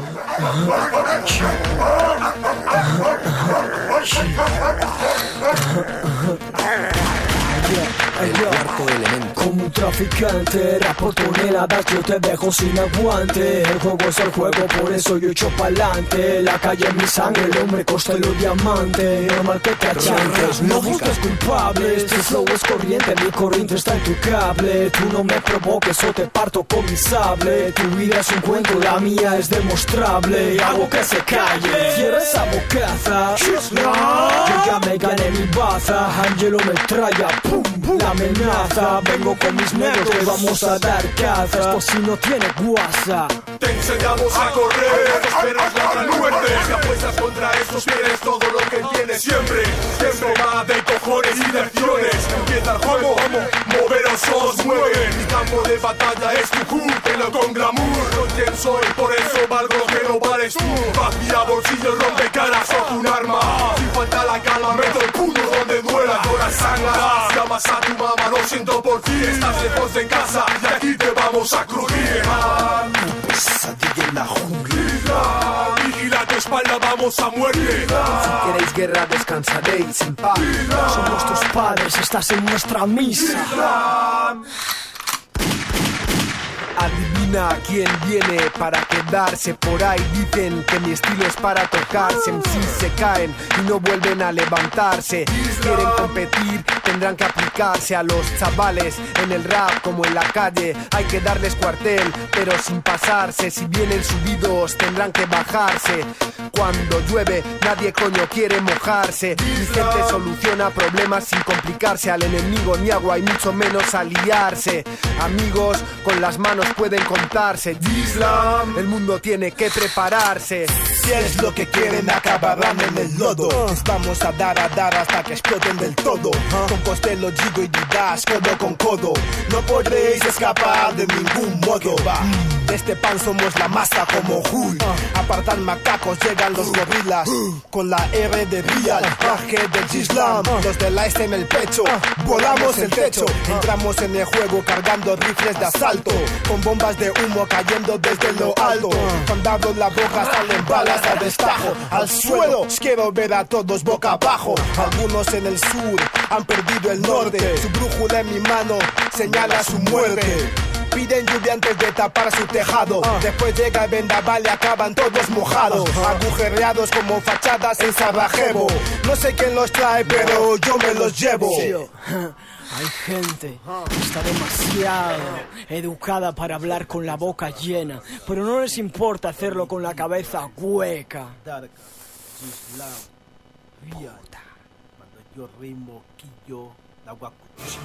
S4: El cuarto elemento.
S13: Como un traficante, rapo toneladas, yo te dejo sin aguante. El juego es el juego, por eso yo echo pa'lante. La calle es mi sangre, el hombre costa los diamantes. Normal que te achantes, no busques culpables. Tu flow es corriente, mi corriente está en tu cable. Tú no me provoques o te parto con mi sable. Tu vida es un cuento, la mía es demostrable. Hago que se calle, cierra esa bocaza. Yo ya me gané mi baza, Angelo me traya, pum, pum, la amenaza. Vengo con mis negros, te vamos a dar caza. Esto si no tiene guasa.
S12: Te enseñamos a correr, esperas la muerte. Si apuestas contra estos pierdes todo lo que tienes siempre. Siempre va de cojones y de acciones. Empieza el juego, moveros os mueven. Mi campo de batalla es tu hood, pero con glamour. No quién soy, por eso valgo lo que no vales tú. Vacía bolsillos, rompe caras o un arma. Si falta la calma, meto el puño donde duela. Ahora sangra, llamas a tu mamá, lo siento por ti. Estás lejos de casa y aquí te vamos a crujir.
S13: Pesadilla en la jungla.
S12: Vigila tu espalda, vamos a muerte.
S13: Si queréis guerra, descansaréis en paz. Somos tus padres, estás en nuestra misa. Adivina quién viene para quedarse. Por ahí dicen que mi estilo es para tocarse. MCs se caen y no vuelven a levantarse. Quieren competir, tendrán
S16: tendrán que aplicarse a los chavales en el rap como en la calle. Hay que darles cuartel, pero sin pasarse. Si vienen subidos tendrán que bajarse. Cuando llueve nadie coño quiere mojarse. Mi gente soluciona problemas sin complicarse. Al enemigo ni agua y mucho menos aliarse. Amigos con las manos pueden contarse. Islam, el mundo tiene que prepararse.
S17: Si es lo que quieren acabarán en el lodo. Les vamos a dar hasta que exploten del todo. Con Costello, Gigo y Didash, codo con codo. No podréis escapar de ningún modo. De este pan somos la masa como Hulk. Apartan macacos, llegan los gorilas. Con la R de Real, traje del Islam. Los de la S en el pecho, volamos el techo. Entramos en el juego cargando rifles de asalto. Con bombas de humo cayendo desde lo alto. Cuando abro la boca salen balas a destajo. Al suelo, quiero ver a todos boca abajo. Algunos en el sur han perdido el norte. Su brújula en mi mano señala su muerte. Piden lluvia antes de tapar su tejado. Después llega el vendaval y acaban todos mojados. Agujereados como fachadas en Sarajevo. No sé quién los trae, pero yo me los llevo.
S13: Hay gente que está demasiado educada para hablar con la boca llena, pero no les importa hacerlo con la cabeza hueca.
S17: Puta. Cuando yo rimo, quillo, la guacuchi.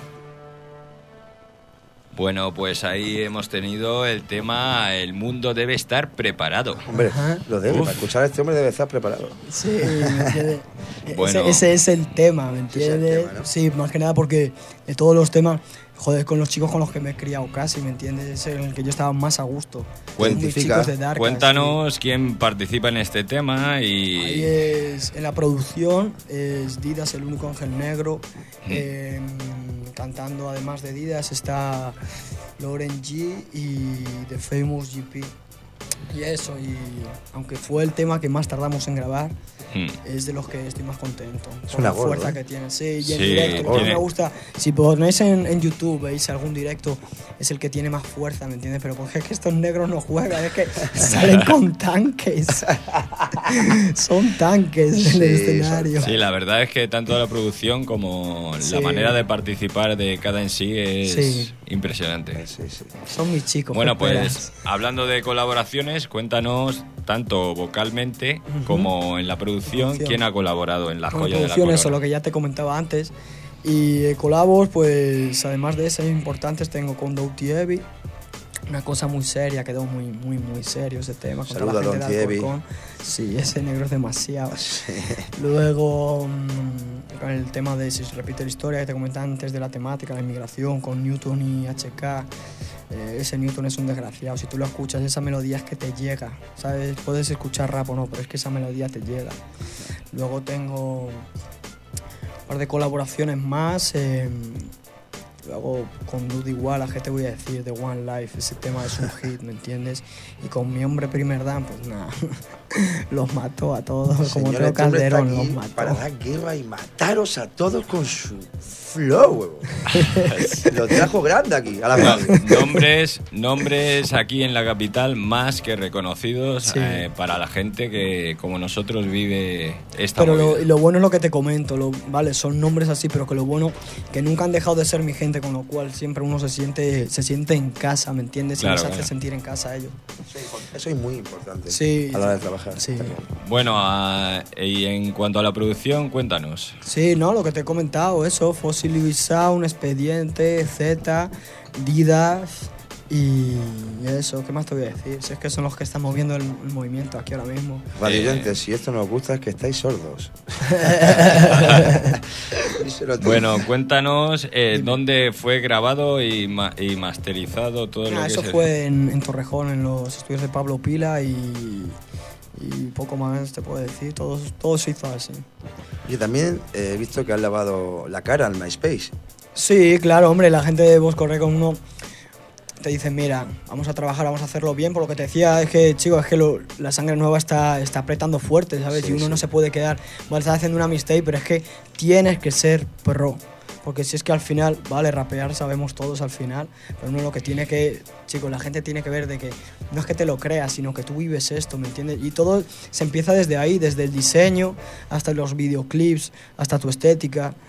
S10: Bueno, pues ahí hemos tenido el tema El mundo debe estar preparado.
S11: Hombre, lo debe. Para escuchar a este hombre debe estar preparado.
S14: Sí, ¿me entiendes?
S10: Bueno.
S14: Ese es el tema, ¿me entiendes? Sí, más que nada porque de todos los temas, joder, con los chicos con los que me he criado casi, ¿me entiendes? Es en el que yo estaba más a gusto.
S10: Cuéntanos quién participa en este tema y...
S14: Ahí es, en la producción, es Didas, el único ángel negro. Cantando además de Didas está Lauren G y The Famous GP. Y eso, y aunque fue el tema que más tardamos en grabar, es de los que estoy más contento.
S11: Es
S14: por
S11: una
S14: la
S11: gorda,
S14: fuerza que tiene. Sí, y en
S10: Sí,
S14: directo, lo que
S10: tiene-
S14: me gusta. Si ponéis en YouTube, veis algún directo, es el que tiene más fuerza, ¿me entiendes? Pero porque es que estos negros no juegan, es que salen con tanques. Son tanques en el escenario.
S10: Sí, la verdad es que tanto la producción como
S14: Sí.
S10: la manera de participar de cada en sí es
S14: Sí.
S10: impresionante.
S14: Son mis chicos.
S10: Bueno,
S14: ¿qué esperas?
S10: pues hablando de colaboraciones, cuéntanos tanto vocalmente como en la producción, quién ha colaborado en La
S14: Con
S10: Joya de la
S14: producción,
S10: Corona.
S14: eso, lo que ya te comentaba antes. Y colabos, pues además de esas importantes, tengo con Doughty Heavy. Una cosa muy seria, quedó muy serio ese tema. Con
S11: Saluda
S14: toda la
S11: a
S14: gente
S11: Doughty
S14: de
S11: Heavy.
S14: Alcorcón. Sí, ese negro es demasiado. Luego, con el tema de si se repite la historia que te comentaba antes de la temática, la inmigración, con Newton y HK. Ese Newton es un desgraciado. Si tú lo escuchas, esa melodía es que te llega. ¿Sabes? Puedes escuchar rap o no, pero es que esa melodía te llega. Luego tengo un par de colaboraciones más. Luego con Dude igual, ¿a qué te voy a decir? De One Life, ese tema es un hit, ¿me entiendes? Y con mi hombre Primer Dan, pues nada, los mató a todos, como
S11: Señor,
S14: Teo
S11: este hombre está
S14: Calderón,
S11: aquí
S14: los mató.
S11: para dar guerra y mataros a todos con su flow, huevo. Lo trajo grande aquí, a la radio.
S10: Nombres aquí en la capital más que reconocidos
S14: Sí.
S10: para la gente que como nosotros vive esta
S14: Pero
S10: movida.
S14: lo bueno es lo que te comento, vale, son nombres así, pero que lo bueno que nunca han dejado de ser mi gente, con lo cual siempre uno se siente en casa, ¿me entiendes? Y
S10: Claro,
S14: nos hace
S10: claro.
S14: sentir en casa a ellos.
S11: Eso es muy importante
S14: Sí.
S11: a la hora de trabajar.
S14: Sí.
S10: Bueno, y en cuanto a la producción, cuéntanos.
S14: Sí, no, lo que te he comentado, eso, Fossil y Sound, Expediente, Z, Didas y eso, ¿qué más te voy a decir? Si es que son los que están moviendo el movimiento aquí ahora mismo.
S11: Radioyentes, si esto no os gusta es que estáis sordos. Díselo tú.
S10: Bueno, cuéntanos dónde fue grabado y masterizado todo lo que
S14: Eso
S10: es el-
S14: fue en Torrejón, en los estudios de Pablo Pila y poco más te puedo decir, todo se hizo así.
S11: Y también he visto que has lavado la cara al MySpace.
S14: Sí, claro, hombre, la gente de Bosco Record uno te dice, mira, vamos a trabajar, vamos a hacerlo bien, por lo que te decía, es que, chico, es que la sangre nueva está apretando fuerte, ¿sabes?
S11: Sí,
S14: y uno
S11: sí.
S14: no se puede quedar, vale, estás haciendo una mistake, pero es que tienes que ser pro. Porque si es que al final, vale, rapear sabemos todos al final, pero uno lo que tiene que, chicos, la gente tiene que ver de que no es que te lo creas, sino que tú vives esto, ¿me entiendes? Y todo se empieza desde ahí, desde el diseño, hasta los videoclips, hasta tu estética,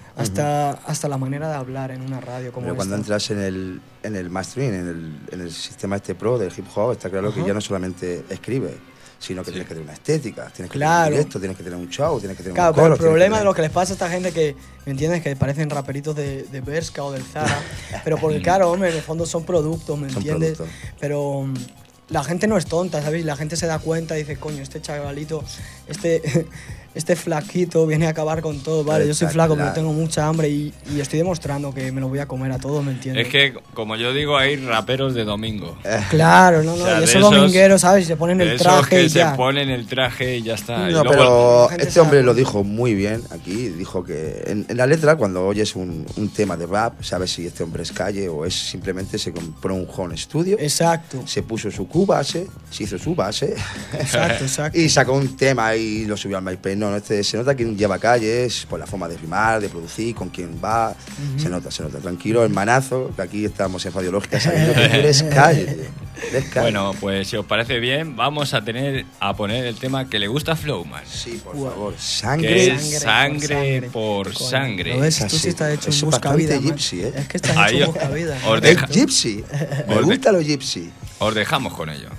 S14: hasta la manera de hablar en una radio como
S11: Pero cuando
S14: esta.
S11: entras en el mastering, en el sistema pro del hip hop, está claro que ya no solamente escribes, sino que tienes que tener una estética, tienes que tener un directo, tienes que tener un show, tienes que tener
S14: Claro,
S11: un
S14: pero
S11: coro.
S14: el problema de lo que les pasa a esta gente que, ¿me entiendes? Que parecen raperitos de Bershka o del Zara. Pero porque, claro, hombre, en el fondo son productos, ¿me entiendes? Pero la gente no es tonta, ¿sabes? La gente se da cuenta y dice, coño, este chavalito, este flaquito viene a acabar con todo, vale, yo soy flaco, pero tengo mucha hambre y estoy demostrando que me lo voy a comer a todos, ¿me entiendes?
S10: Es que, como yo digo, hay raperos de domingo.
S14: Claro, no,
S10: O sea,
S14: y
S10: de
S14: esos domingueros, ¿sabes? Se ponen el traje y ya.
S10: Se ponen el traje y ya está.
S11: No, pero este hombre lo dijo muy bien aquí, dijo que en la letra, cuando oyes un tema de rap, sabes si este hombre es calle o es simplemente se compró un home studio.
S14: Exacto.
S11: Se puso su Q-base, se hizo su base.
S14: Exacto.
S11: Y sacó un tema y lo subió al MySpace. No, se nota que lleva calles por la forma de rimar, de producir, con quién va. Se nota. Tranquilo, hermanazo, que aquí estamos en Radiológica sabiendo que tú eres calle, tío. Eres calle.
S10: Bueno, pues si os parece bien, vamos a poner el tema que le gusta a Flowman.
S11: Sí, por favor.
S10: Sangre por sangre.
S14: ¿Lo ves? Tú sí estás hecho un buscavida.
S11: Gypsy, ¿eh?
S14: Es que estás hecho un buscavida.
S11: Es gypsy. Me gusta lo gypsy.
S10: Os dejamos con ello.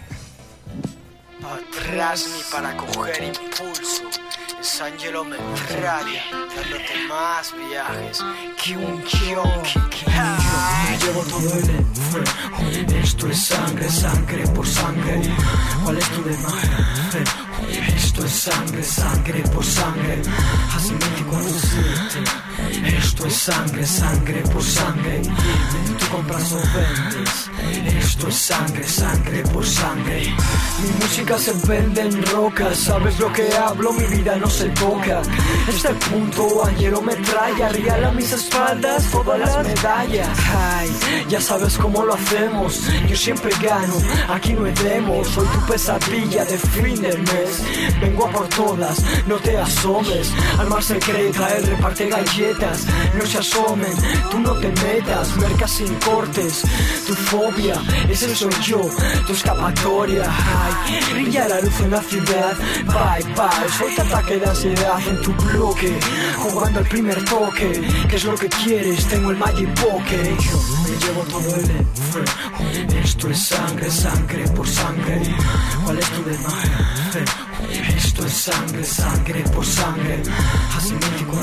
S13: Atrás ni para coger impulso. Es Angelo Metralia, dándote más viajes que un yonki. Llevo todo el enfermo. Esto es sangre por sangre. ¿Cuál es tu demanda? Esto es sangre por sangre. Así 24/7. Esto es sangre por sangre. Tú compras o vendes. Esto es sangre por sangre. Mi música se vende en rocas. ¿Sabes lo que hablo? Mi vida no se toca. Este punto Angelo me trae arriba a mis espaldas todas las medallas. Ay, ya sabes cómo lo hacemos. Yo siempre gano, aquí no hay demos. Soy tu pesadilla de fin del mes. Vengo a por todas, no te asomes. Arma secreta, él reparte galletas. No se asomen, tú no te metas. Mercas sin cortes, tu fobia, ese soy yo, tu escapatoria. Ay, brilla la luz en la ciudad. Bye, suelta ataque de ansiedad en tu bloque. Jugando el primer toque, ¿qué es lo que quieres? Tengo el Magic Pocket. Yo me llevo todo el enfermo. Esto es sangre por sangre. ¿Cuál es tu demanda? Esto es sangre por sangre. Así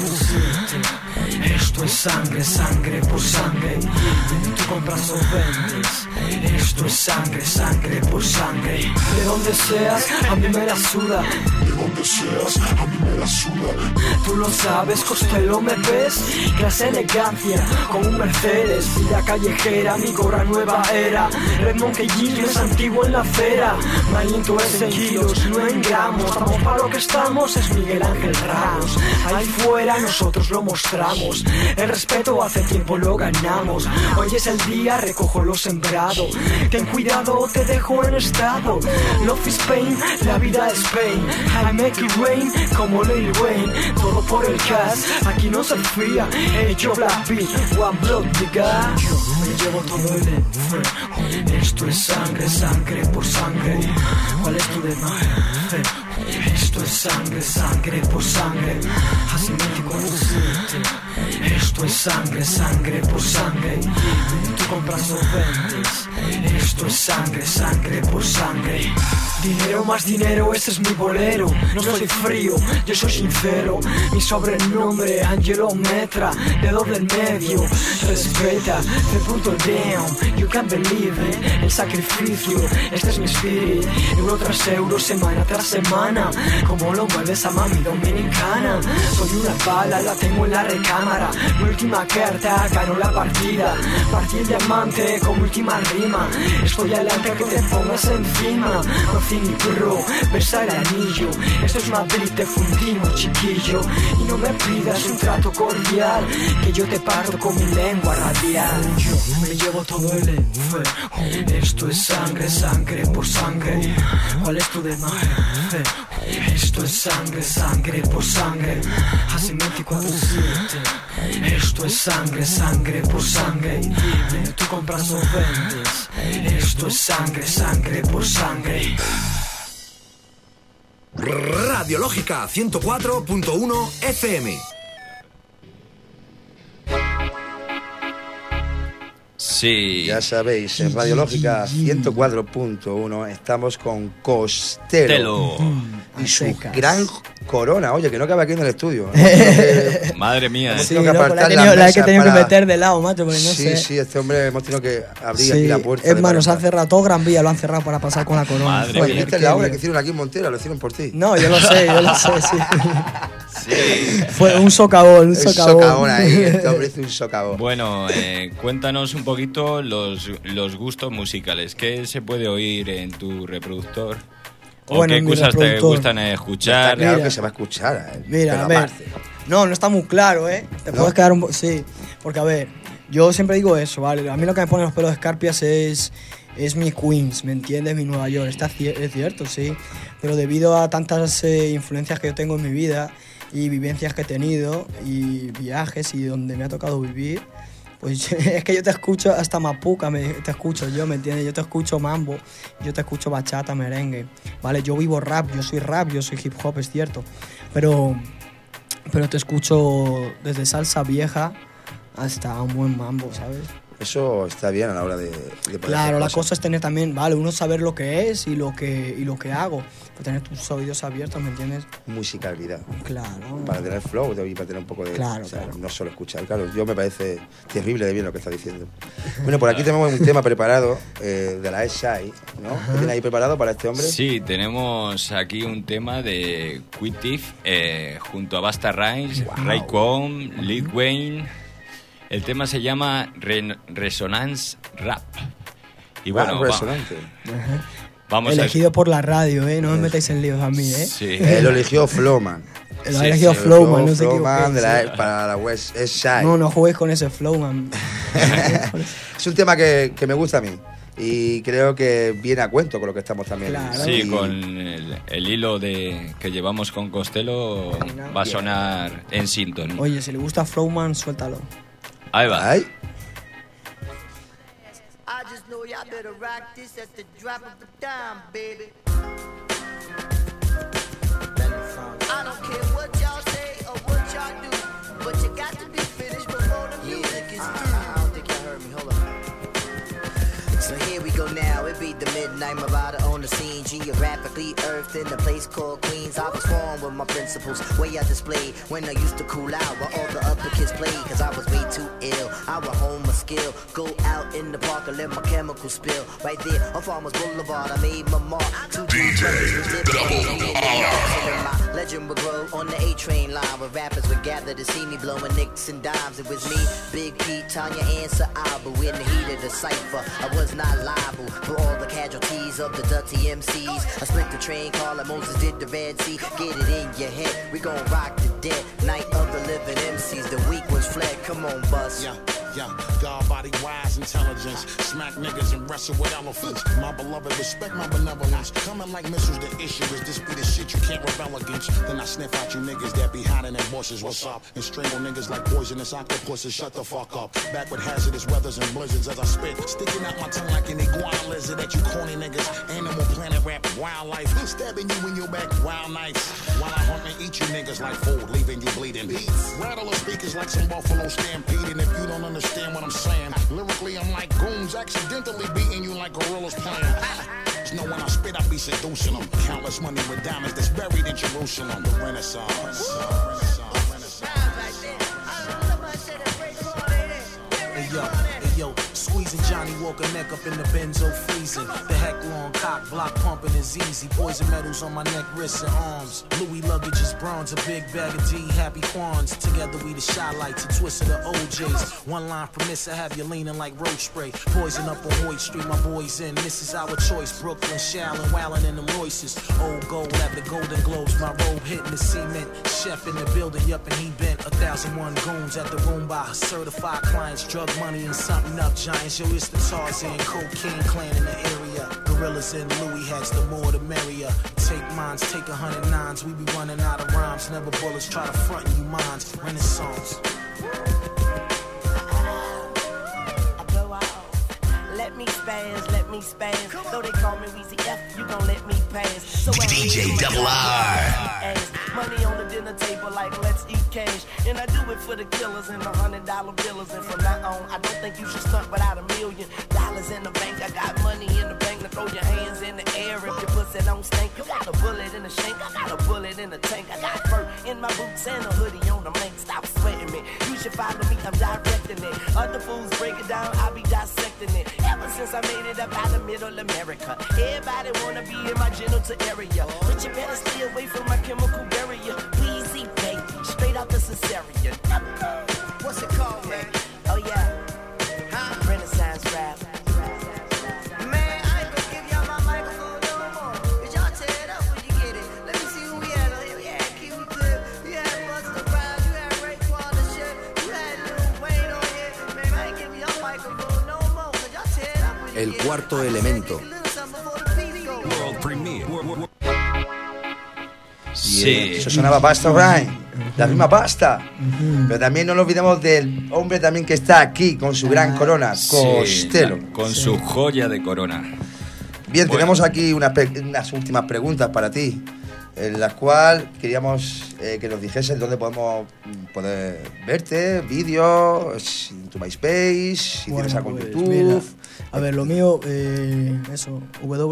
S13: 24/7. Esto es sangre por sangre. Tú compras o vendes. Esto es sangre por sangre. De donde seas, a mí me la suda. De donde seas, a mí me la suda. Tú lo sabes, Costello, me ves. Clase elegancia, con un Mercedes. Vida callejera, mi gorra nueva era. Red Monkey Jeans, es antiguo en la acera. Me aliento es en kilos, no en gramos. Estamos para lo que estamos, es Miguel Ángel Ramos. Ahí fuera nosotros lo mostramos. El respeto hace tiempo lo ganamos. Hoy es el día, recojo lo sembrado. Ten cuidado, te dejo en estado. Love is pain, la vida es pain. I make it rain, como Lil Wayne. Todo por el cash, aquí no se fía. Yo Black Beat, One Blood, diga. Yo me llevo todo el enfermo. Esto es sangre por sangre. ¿Cuál es tu demanda? Esto es sangre por sangre. Así 24/7. Esto es sangre por sangre. Tú compras o vendes. Esto es sangre por sangre. Dinero más dinero, ese es mi bolero. No soy frío, yo soy sincero. Mi sobrenombre, Angelo Metra, dedo del medio. Respeta, the brutal down. You can't believe it, el sacrificio. Este es mi spirit, euro tras euro, semana tras semana. Como lo mueves a mami dominicana. Soy una bala, la tengo en la recámara. Mi última carta, ganó la partida. Partí el diamante como última rima. Estoy adelante que te pongas encima. Rocini Pro, besa el anillo. Esto es Madrid, te fundimos, chiquillo. Y no me pidas un trato cordial, que yo te parto con mi lengua radial. Yo me llevo todo el enfermo. Esto es sangre por sangre. ¿Cuál es tu demanda? Esto es sangre por sangre. Así 24/7. Esto es sangre por sangre. Tú compras o vendes. Esto es sangre por sangre.
S4: Radiológica 104.1 FM.
S10: Sí.
S11: Ya sabéis, en Radiológica 104.1 estamos con Costello y su gran corona. Oye, que no cabe aquí en el estudio.
S10: Madre mía.
S14: Sí, loco, la he tenido que meter de lado, macho, porque no sé.
S11: Sí, este hombre hemos tenido que abrir aquí la puerta.
S14: Es más, nos han cerrado todo Gran Vía, lo han cerrado para pasar con la corona.
S10: Madre mía.
S11: ¿Viste la obra que hicieron aquí en Montero? Lo hicieron por ti.
S14: No, yo lo sé, sí. Fue un socavón,
S11: Un socavón ahí, este hombre hizo un socavón.
S10: Bueno, cuéntanos un poquito los gustos musicales. ¿Qué se puede oír en tu reproductor? ¿O qué cosas te gustan escuchar?
S11: Está claro que se va a escuchar.
S14: Mira, a ver. No está muy claro, ¿eh? Te puedes quedar un poco... Sí, porque a ver, yo siempre digo eso, ¿vale? A mí lo que me pone los pelos de escarpias es mi Queens, ¿me entiendes? Mi Nueva York. Es cierto, sí. Pero debido a tantas influencias que yo tengo en mi vida y vivencias que he tenido y viajes y donde me ha tocado vivir, pues es que yo te escucho hasta mapuca, te escucho yo, ¿me entiendes? Yo te escucho mambo, yo te escucho bachata, merengue, ¿vale? Yo vivo rap, yo soy hip hop, es cierto, pero te escucho desde salsa vieja hasta un buen mambo, ¿sabes?
S11: Eso está bien a la hora de
S14: claro, la cosa es tener también, vale, uno saber lo que es y lo que hago, tener tus oídos abiertos, ¿me entiendes?
S11: Musicalidad.
S14: Claro.
S11: Para tener flow y para tener un poco de...
S14: Claro,
S11: no solo escuchar. Claro, yo me parece terrible de bien lo que está diciendo. Bueno, por aquí tenemos un tema preparado de la S.I., ¿no? ¿Qué tiene ahí preparado para este hombre?
S10: Sí, tenemos aquí un tema de Quitif junto a Basta Rhymes, Raycon, Lil Wayne. El tema se llama Resonance Rap. Y bueno, vamos
S14: elegido por la radio, no me metáis en líos a mí,
S10: Sí.
S11: Lo eligió Flowman.
S14: Lo ha elegido Flowman, no sé qué.
S11: Para la West Side.
S14: No juegues con ese Flowman.
S11: Es un tema que me gusta a mí. Y creo que viene a cuento con lo que estamos también.
S10: Claro. Sí, con el hilo que llevamos con Costello va a sonar en sintonía.
S14: Oye, si le gusta Flowman, suéltalo.
S10: Ahí va.
S11: Ahí.
S18: I just know y'all better rock this at the drop of a dime, baby. I don't care what y'all say or what y'all do, but you got to be finished before the music is through. I don't think y'all heard me. Hold on. So here we go now. It be the midnight marauder on the scene, geographically earthed in a place called Queens. I was formed with my principles, way I displayed when I used to cool out while all the other kids played. Cause I was way too ill. I would hone my skill, go out in the park and let my chemicals spill. Right there on Farmers Boulevard, I made my mark. DJ Double R. Legend would grow on the A-train line where rappers would gather to see me blowing nicks and dimes. It was me, Big Pete, Tanya, and Sa'abu in the heat of the cypher. I was not liable for all the casualties of the dirty MCs. I split the train car like Moses did the Red Sea. Get it in your head, we gon' rock the dead. Night of the living MCs, the weak ones fled. Come on, bus.
S19: Yeah, God body wise intelligence. Smack niggas and wrestle with elephants. My beloved, respect my benevolence. Coming like missiles, the issue is this be the shit you can't rebel against. Then I sniff out you niggas that be hiding in bushes. What's up? And strangle niggas like poisonous octopuses. Shut the fuck up. Back with hazardous weathers and blizzards as I spit. Sticking out my tongue like an iguana lizard at you corny niggas. Animal Planet rap wildlife. Stabbing you in your back wild nights. While I hunt and eat you niggas like food, leaving you bleeding. Rattle the speakers like some buffalo stampeding. If you don't understand what I'm saying, lyrically I'm like goons accidentally beating you like gorillas playing. Just know when I spit I be seducing them. Countless money with diamonds that's buried in Jerusalem. The Renaissance.
S20: Hey yo, squeezing Johnny Walker neck up in the benzo freezing. The heck long cock block pumping is easy. Poison medals on my neck, wrists, and arms. Louis luggage is bronze, a big bag of D, happy Quans. Together we the shy lights, a twist of the OJs. One line from miss, I have you leaning like road spray. Poison up on Hoyt Street, my boys in. This is our choice. Brooklyn, Shallon, Wallin, and them Royces. Old gold at the Golden Globes. My robe hitting the cement. Chef in the building, yup, and he bent 1,001 goons at the Roomba. Certified clients, drug money, and something up giants. Yo, it's the Tarzan, cocaine clan in the area. Gorillas and Louis hats, the more the merrier. Take mines, take 109s. We be running out of rhymes. Never bullets try to front you minds. Renaissance.
S18: Let me spaz, let me spaz. Though they call me Weezy F, you gon' let me pass. So
S21: DJ Double R.
S18: Money on the dinner table like let's eat cash. And I do it for the killers and the $100 billers. And from now on, I don't think you should stunt without $1 million in the bank. I got money in the bank to throw your hands in the air if your pussy don't stink. You got a bullet in the shank, I got a bullet in the tank. I got fur in my boots and a hoodie on the mink. Stop sweating me. You should follow me, I'm directing it. Other fools break it down, I be dissecting it. Ever since I made it up out of middle America, everybody wanna be in my genital area. But you better stay away from my chemical barrier. Weezy baby, straight out the cesarean. What's it called, man? Oh yeah, Renaissance rap. Man, I ain't gonna give y'all my microphone no more. Cause y'all tear it up when you get it. Let me see who we had on here. We had Kiwi Clip, you had Busta Rhymes, you had Raekwon the shit, you had Lil Wayne on here. Man, I ain't giving y'all microphone no more. Cause y'all tear it up when you
S4: El
S18: get it.
S4: cuarto elemento.
S12: World Premiere.
S10: Sí.
S11: Eso sonaba Pasta Rhyme, la misma pasta. Pero también no nos olvidemos del hombre también que está aquí con su gran corona, Costello.
S10: Sí, con su joya de corona.
S11: Bien,
S10: Bueno.
S11: tenemos aquí unas últimas preguntas para ti, en las cuales queríamos que nos dijeses dónde podemos poder verte, vídeos, en tu MySpace, si tienes algo en YouTube.
S14: Mira, a ver, lo mío, eso,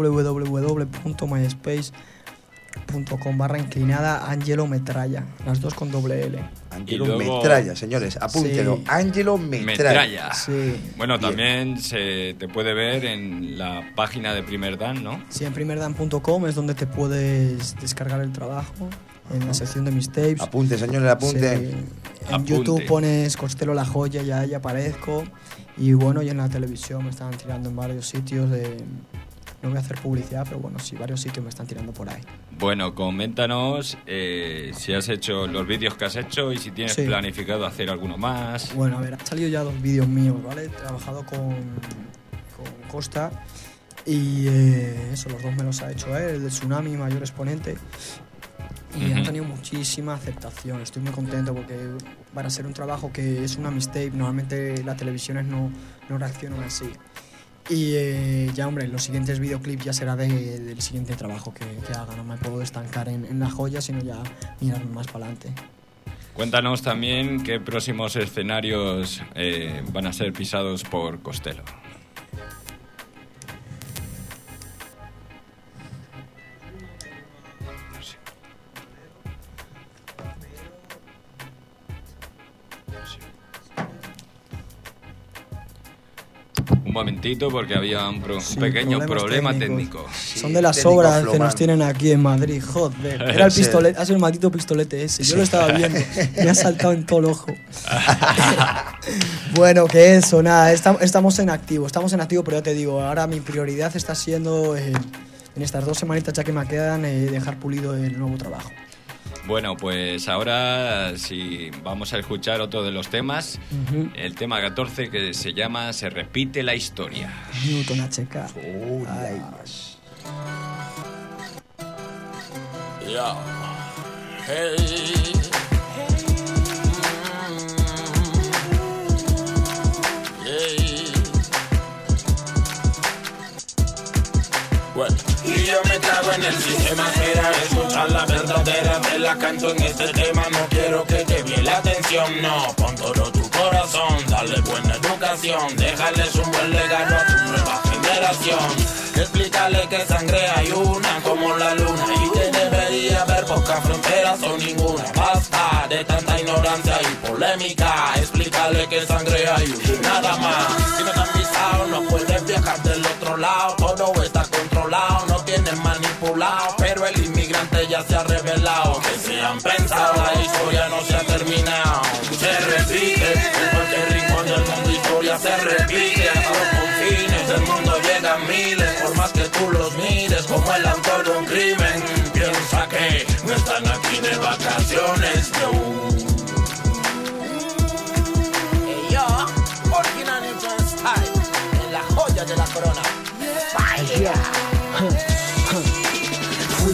S14: www.myspace.com/inclinada Angelo Metralla, las dos con doble L.
S11: Angelo
S10: Y luego-
S11: Metralla, señores, apúntelo.
S14: Sí.
S11: Angelo Metralla.
S10: Metralla.
S14: Sí.
S10: Bueno,
S11: Bien.
S10: también se te puede ver en la página de Primer Dan, ¿no?
S14: Sí, en primerdan.com es donde te puedes descargar el trabajo, en la sección de mis tapes.
S11: Apunte, señores, apunte.
S14: Sí. En
S10: Apunte.
S14: YouTube pones Costello La Joya y ahí aparezco. Y bueno, y en la televisión me están tirando en varios sitios de... No voy a hacer publicidad, pero bueno, sí, varios sitios me están tirando por ahí.
S10: Bueno, coméntanos si has hecho los vídeos que has hecho y si tienes
S14: Sí.
S10: planificado hacer alguno más.
S14: Bueno, a ver, han salido ya 2 vídeos míos, ¿vale? He trabajado con Costa y eso, los dos me los ha hecho él, el de Tsunami, mayor exponente. Y han tenido muchísima aceptación. Estoy muy contento porque para ser un trabajo que es una mixtape, normalmente las televisiones no reaccionan así. Y ya, hombre, los siguientes videoclips ya será del siguiente trabajo que haga. No me puedo estancar en La Joya, sino ya mirar más para adelante.
S10: Cuéntanos también qué próximos escenarios van a ser pisados por Costello. Un momentito porque había un pequeño
S14: problemas
S10: problema
S14: técnicos.
S10: técnico.
S14: Son de las
S11: técnico
S14: obras que
S11: flomán.
S14: nos tienen aquí en Madrid, joder. Era el
S11: Sí.
S14: pistolete, ha sido el maldito pistolete ese. Yo lo estaba viendo, me ha saltado en todo el ojo. Bueno, que eso, nada, estamos en activo, pero ya te digo, ahora mi prioridad está siendo, en estas 2 semanitas ya que me quedan, dejar pulido el nuevo trabajo.
S10: Bueno, pues ahora sí vamos a escuchar otro de los temas, el tema 14 que se llama Se repite la historia.
S14: Newton HK. Ay.
S9: Yo. Hey. Bueno. Y yo me trago en el sistema, espera escuchar la verdadera, te la canto en este tema, no quiero que te vie la atención, no, pon todo tu corazón, dale buena educación, déjales un buen legado a tu nueva generación, explícale que sangre hay una como la luna y que debería haber pocas fronteras o ninguna, basta de tanta ignorancia y polémica, explícale que sangre hay una, nada más, si no te han pisado no puedes viajar del otro lado, todo está controlado, no tienen manipulado, pero el inmigrante ya se ha revelado, que se han pensado, la historia no se ha terminado, se repite, en cualquier rincón del mundo historia se repite, a los confines del mundo llegan miles, por más que tú los mires como el autor de un crimen, piensa que no están aquí de vacaciones,
S18: Yo, original Newton Style, en La Joya de la Corona. Vaya.
S13: Fui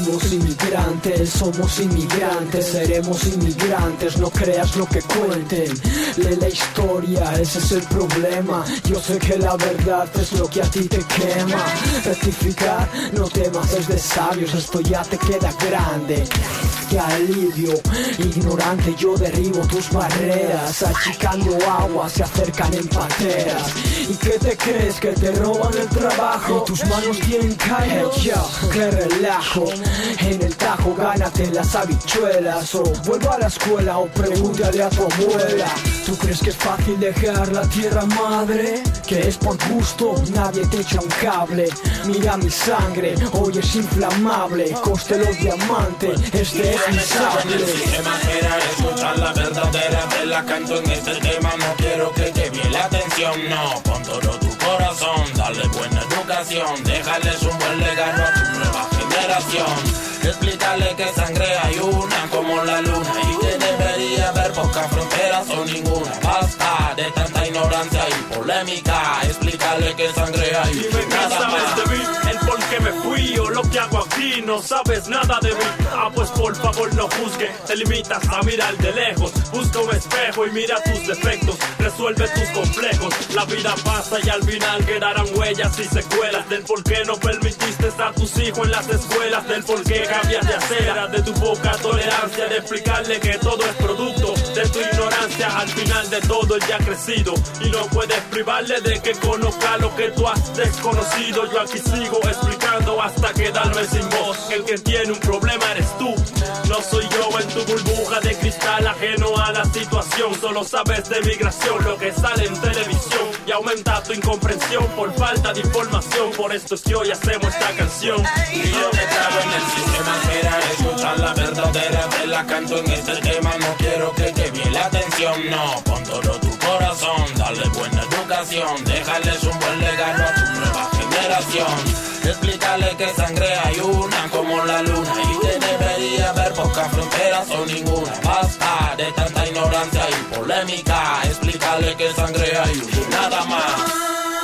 S13: Venimos inmigrantes, somos inmigrantes, seremos inmigrantes, no creas lo que cuenten. Lee la historia, ese es el problema. Yo sé que la verdad es lo que a ti te quema. Rectificar, no temas, es de sabios, esto ya te queda grande. Te alivio, ignorante, yo derribo tus barreras. Achicando agua, se acercan en pateras. ¿Y qué te crees? Que te roban el trabajo y tus manos tienen callos. ¡Qué relajo! En el tajo gánate las habichuelas. O vuelvo a la escuela o pregúntale a tu abuela. ¿Tú crees que es fácil dejar la tierra madre? Que es por gusto, nadie te echa un cable. Mira mi sangre, hoy es inflamable. Costello diamante, este es mi sangre.
S9: El sistema quiera escuchar la verdadera, te la canto en este tema. No quiero que te vie la atención, no. Pon todo tu corazón, dale buena educación. Déjales un buen legado a tu nueva generación. Explícale que sangre hay una como la luna y que debería haber pocas fronteras o ninguna. Basta de tanta ignorancia y polémica. Explícale que sangre hay
S12: Dime qué
S9: nada
S12: sabes
S9: más.
S12: de mí, el por qué me fui o lo que hago aquí. No sabes nada de mí. Ah, pues por favor no juzgue. Te limitas a mirar de lejos. Busca un espejo y mira tus defectos. Resuelve tus complejos. La vida pasa y al final quedarán huellas y secuelas del por qué no permitiste a tus hijos en las escuelas, del por qué cambias de acera, de tu poca tolerancia, de explicarle que todo es producto de tu ignorancia. Al final de todo él ya ha crecido y no puedes privarle de que conozca lo que tú has desconocido. Yo aquí sigo explicando hasta quedarme sin voz. El que tiene un problema eres tú, no soy yo en tu burbuja de cristal ajeno a la situación. Solo sabes de migración, lo que sale en televisión, y aumenta tu incomprensión por falta de información. Por esto es que hoy hacemos esta canción.
S9: Y yo me trago en el sistema, quiera escuchar la verdadera, te la canto en este tema. No quiero que te vie la atención, no. Pon todo tu corazón, dale buena educación. Déjales un buen legado a tu nueva generación. Explícale que sangre hay una como la luna y que debería haber pocas fronteras o ninguna. Basta de tanta ignorancia y polémica. Explícale que sangre hay una, nada más.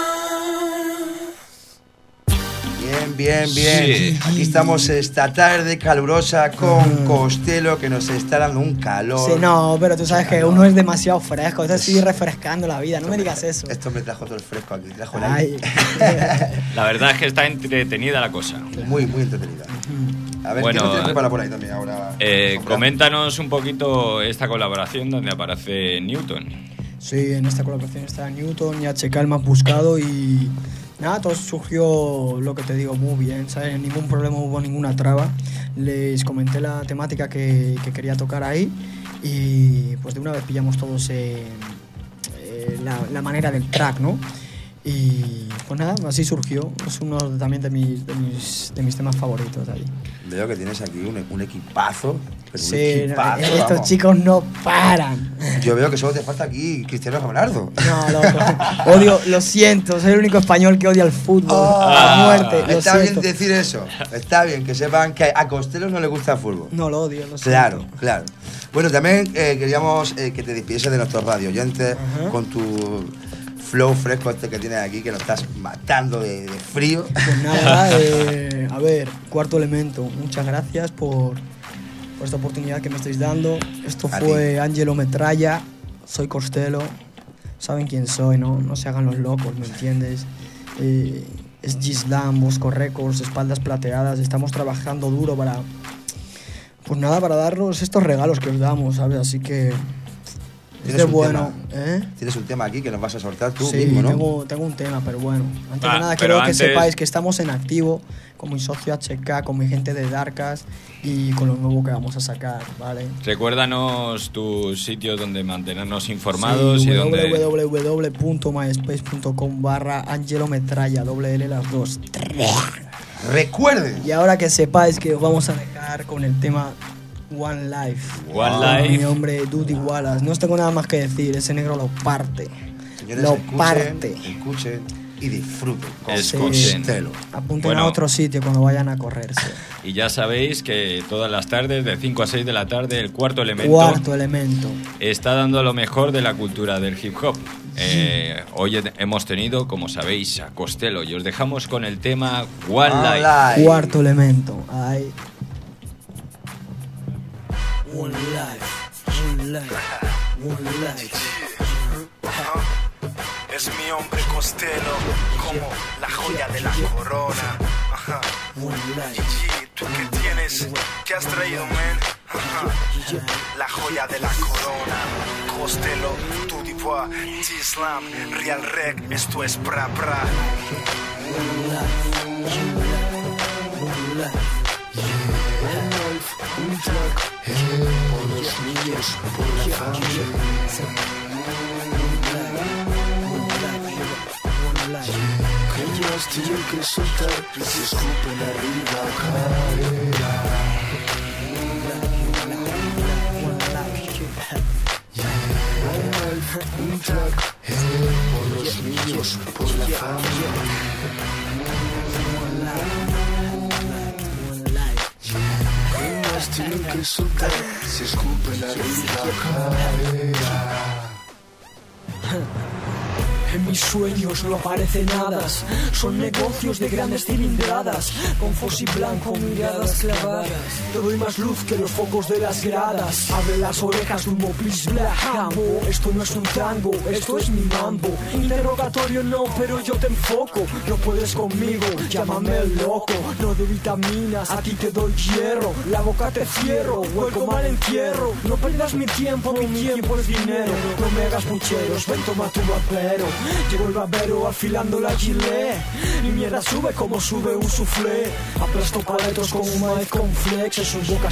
S11: Bien.
S10: Sí.
S11: Aquí estamos esta tarde calurosa con Costello, que nos está dando un calor.
S14: Sí, no, pero tú sabes que uno es demasiado fresco. Te estoy refrescando la vida, no me digas eso.
S11: Esto me trajo todo el fresco aquí, trajo el
S14: Ay.
S11: aire.
S10: La verdad es que está entretenida la cosa.
S11: Muy entretenida. A ver,
S10: Bueno,
S11: ¿qué nos tienes preparado por ahí también ahora?
S10: Coméntanos un poquito esta colaboración donde aparece Newton.
S14: Sí, en esta colaboración está Newton y HK el más buscado y nada, todo surgió, lo que te digo, muy bien, ¿sabes? Ningún problema, hubo ninguna traba. Les comenté la temática que quería tocar ahí y pues de una vez pillamos todos la manera del track, ¿no? Y pues nada, así surgió. Es uno también de mis temas favoritos de ahí.
S11: Veo que tienes aquí un equipazo. Pero
S14: Sí,
S11: un equipazo,
S14: estos
S11: vamos.
S14: chicos no paran.
S11: Yo veo que solo te falta aquí Cristiano Ronaldo.
S14: No, loco. Odio, lo siento, soy el único español que odia el fútbol. A muerte, lo
S11: Está bien
S14: siento.
S11: decir eso. Está bien que sepan que a Costello no le gusta el fútbol.
S14: No, lo odio, lo siento.
S11: Claro. Bueno, también queríamos que te despidieses de nuestros radio oyentes con tu flow fresco este que tienes aquí, que nos estás matando de frío.
S14: Pues nada, a ver, Cuarto Elemento, muchas gracias por esta oportunidad que me estáis dando. Esto
S11: A
S14: fue Angelo Metralla, soy Costello, saben quién soy, no se hagan los locos, ¿me entiendes? Es Gislam, Bosco Records, Espaldas Plateadas, estamos trabajando duro para, pues nada, para daros estos regalos que os damos, ¿sabes? Así que es de bueno,
S11: Tienes un tema aquí que nos vas a soltar tú
S14: sí,
S11: mismo, ¿no?
S14: tengo un tema, pero bueno, antes
S10: Ah,
S14: de nada
S10: pero
S14: quiero que
S10: antes-
S14: sepáis que estamos en activo con mi socio HK, con mi gente de Darkas y con lo nuevo que vamos a sacar, ¿vale?
S10: Recuérdanos tus sitios donde mantenernos informados
S14: Sí,
S10: y donde...
S14: www.myspace.com/AngeloMetralla, doble L las dos.
S11: Recuerden.
S14: Y ahora que sepáis que os vamos a dejar con el tema One Life.
S10: One
S14: Con
S10: Life.
S14: Mi hombre Duty Wallace. No os tengo nada más que decir, ese negro lo parte.
S11: Señores,
S14: Lo
S11: escuchen,
S14: parte.
S11: escuchen y disfruten con
S10: Escuchen.
S11: Costello.
S14: Apunten
S10: Bueno.
S14: a otro sitio cuando vayan a correrse.
S10: Y ya sabéis que todas las tardes, de 5 a 6 de la tarde, el Cuarto Elemento
S14: Cuarto Elemento.
S10: está dando lo mejor de la cultura del hip hop. Hoy hemos tenido, como sabéis, a Costello y os dejamos con el tema One Life.
S14: Cuarto Elemento. Ay.
S13: One life, one life, one life.
S17: Es mi hombre Costello, como la joya de la corona. Ajá. Gigi, ¿tú qué tienes? ¿Qué has traído, man? Ajá. La joya de la corona. Costello, tu divois, G-Slam, Real Rec, esto es pra pra.
S13: Un track por los niños, por la familia. Que ellos tienen que soltar, si escupen arriba caerá. Un track por los niños, por la familia. Tienen que soltar, si escupen arriba caerá. En mis sueños no aparecen hadas, son negocios de grandes cilindradas, con fossi blanco, miradas clavadas. Te doy más luz que los focos de las gradas. Abre las orejas de un moplis black jambo. Esto no es un tango, esto es mi mambo. Interrogatorio no, pero yo te enfoco. No puedes conmigo, llámame el loco. No de vitaminas, a ti te doy hierro. La boca te cierro, hueco mal entierro. No pierdas mi tiempo es dinero. No me hagas pucheros, ven toma tu vapero. Llegó el babero afilando la gilet. Mi mierda sube como sube un soufflé. Aplasto paletos con un maíz con flex. En sus bocas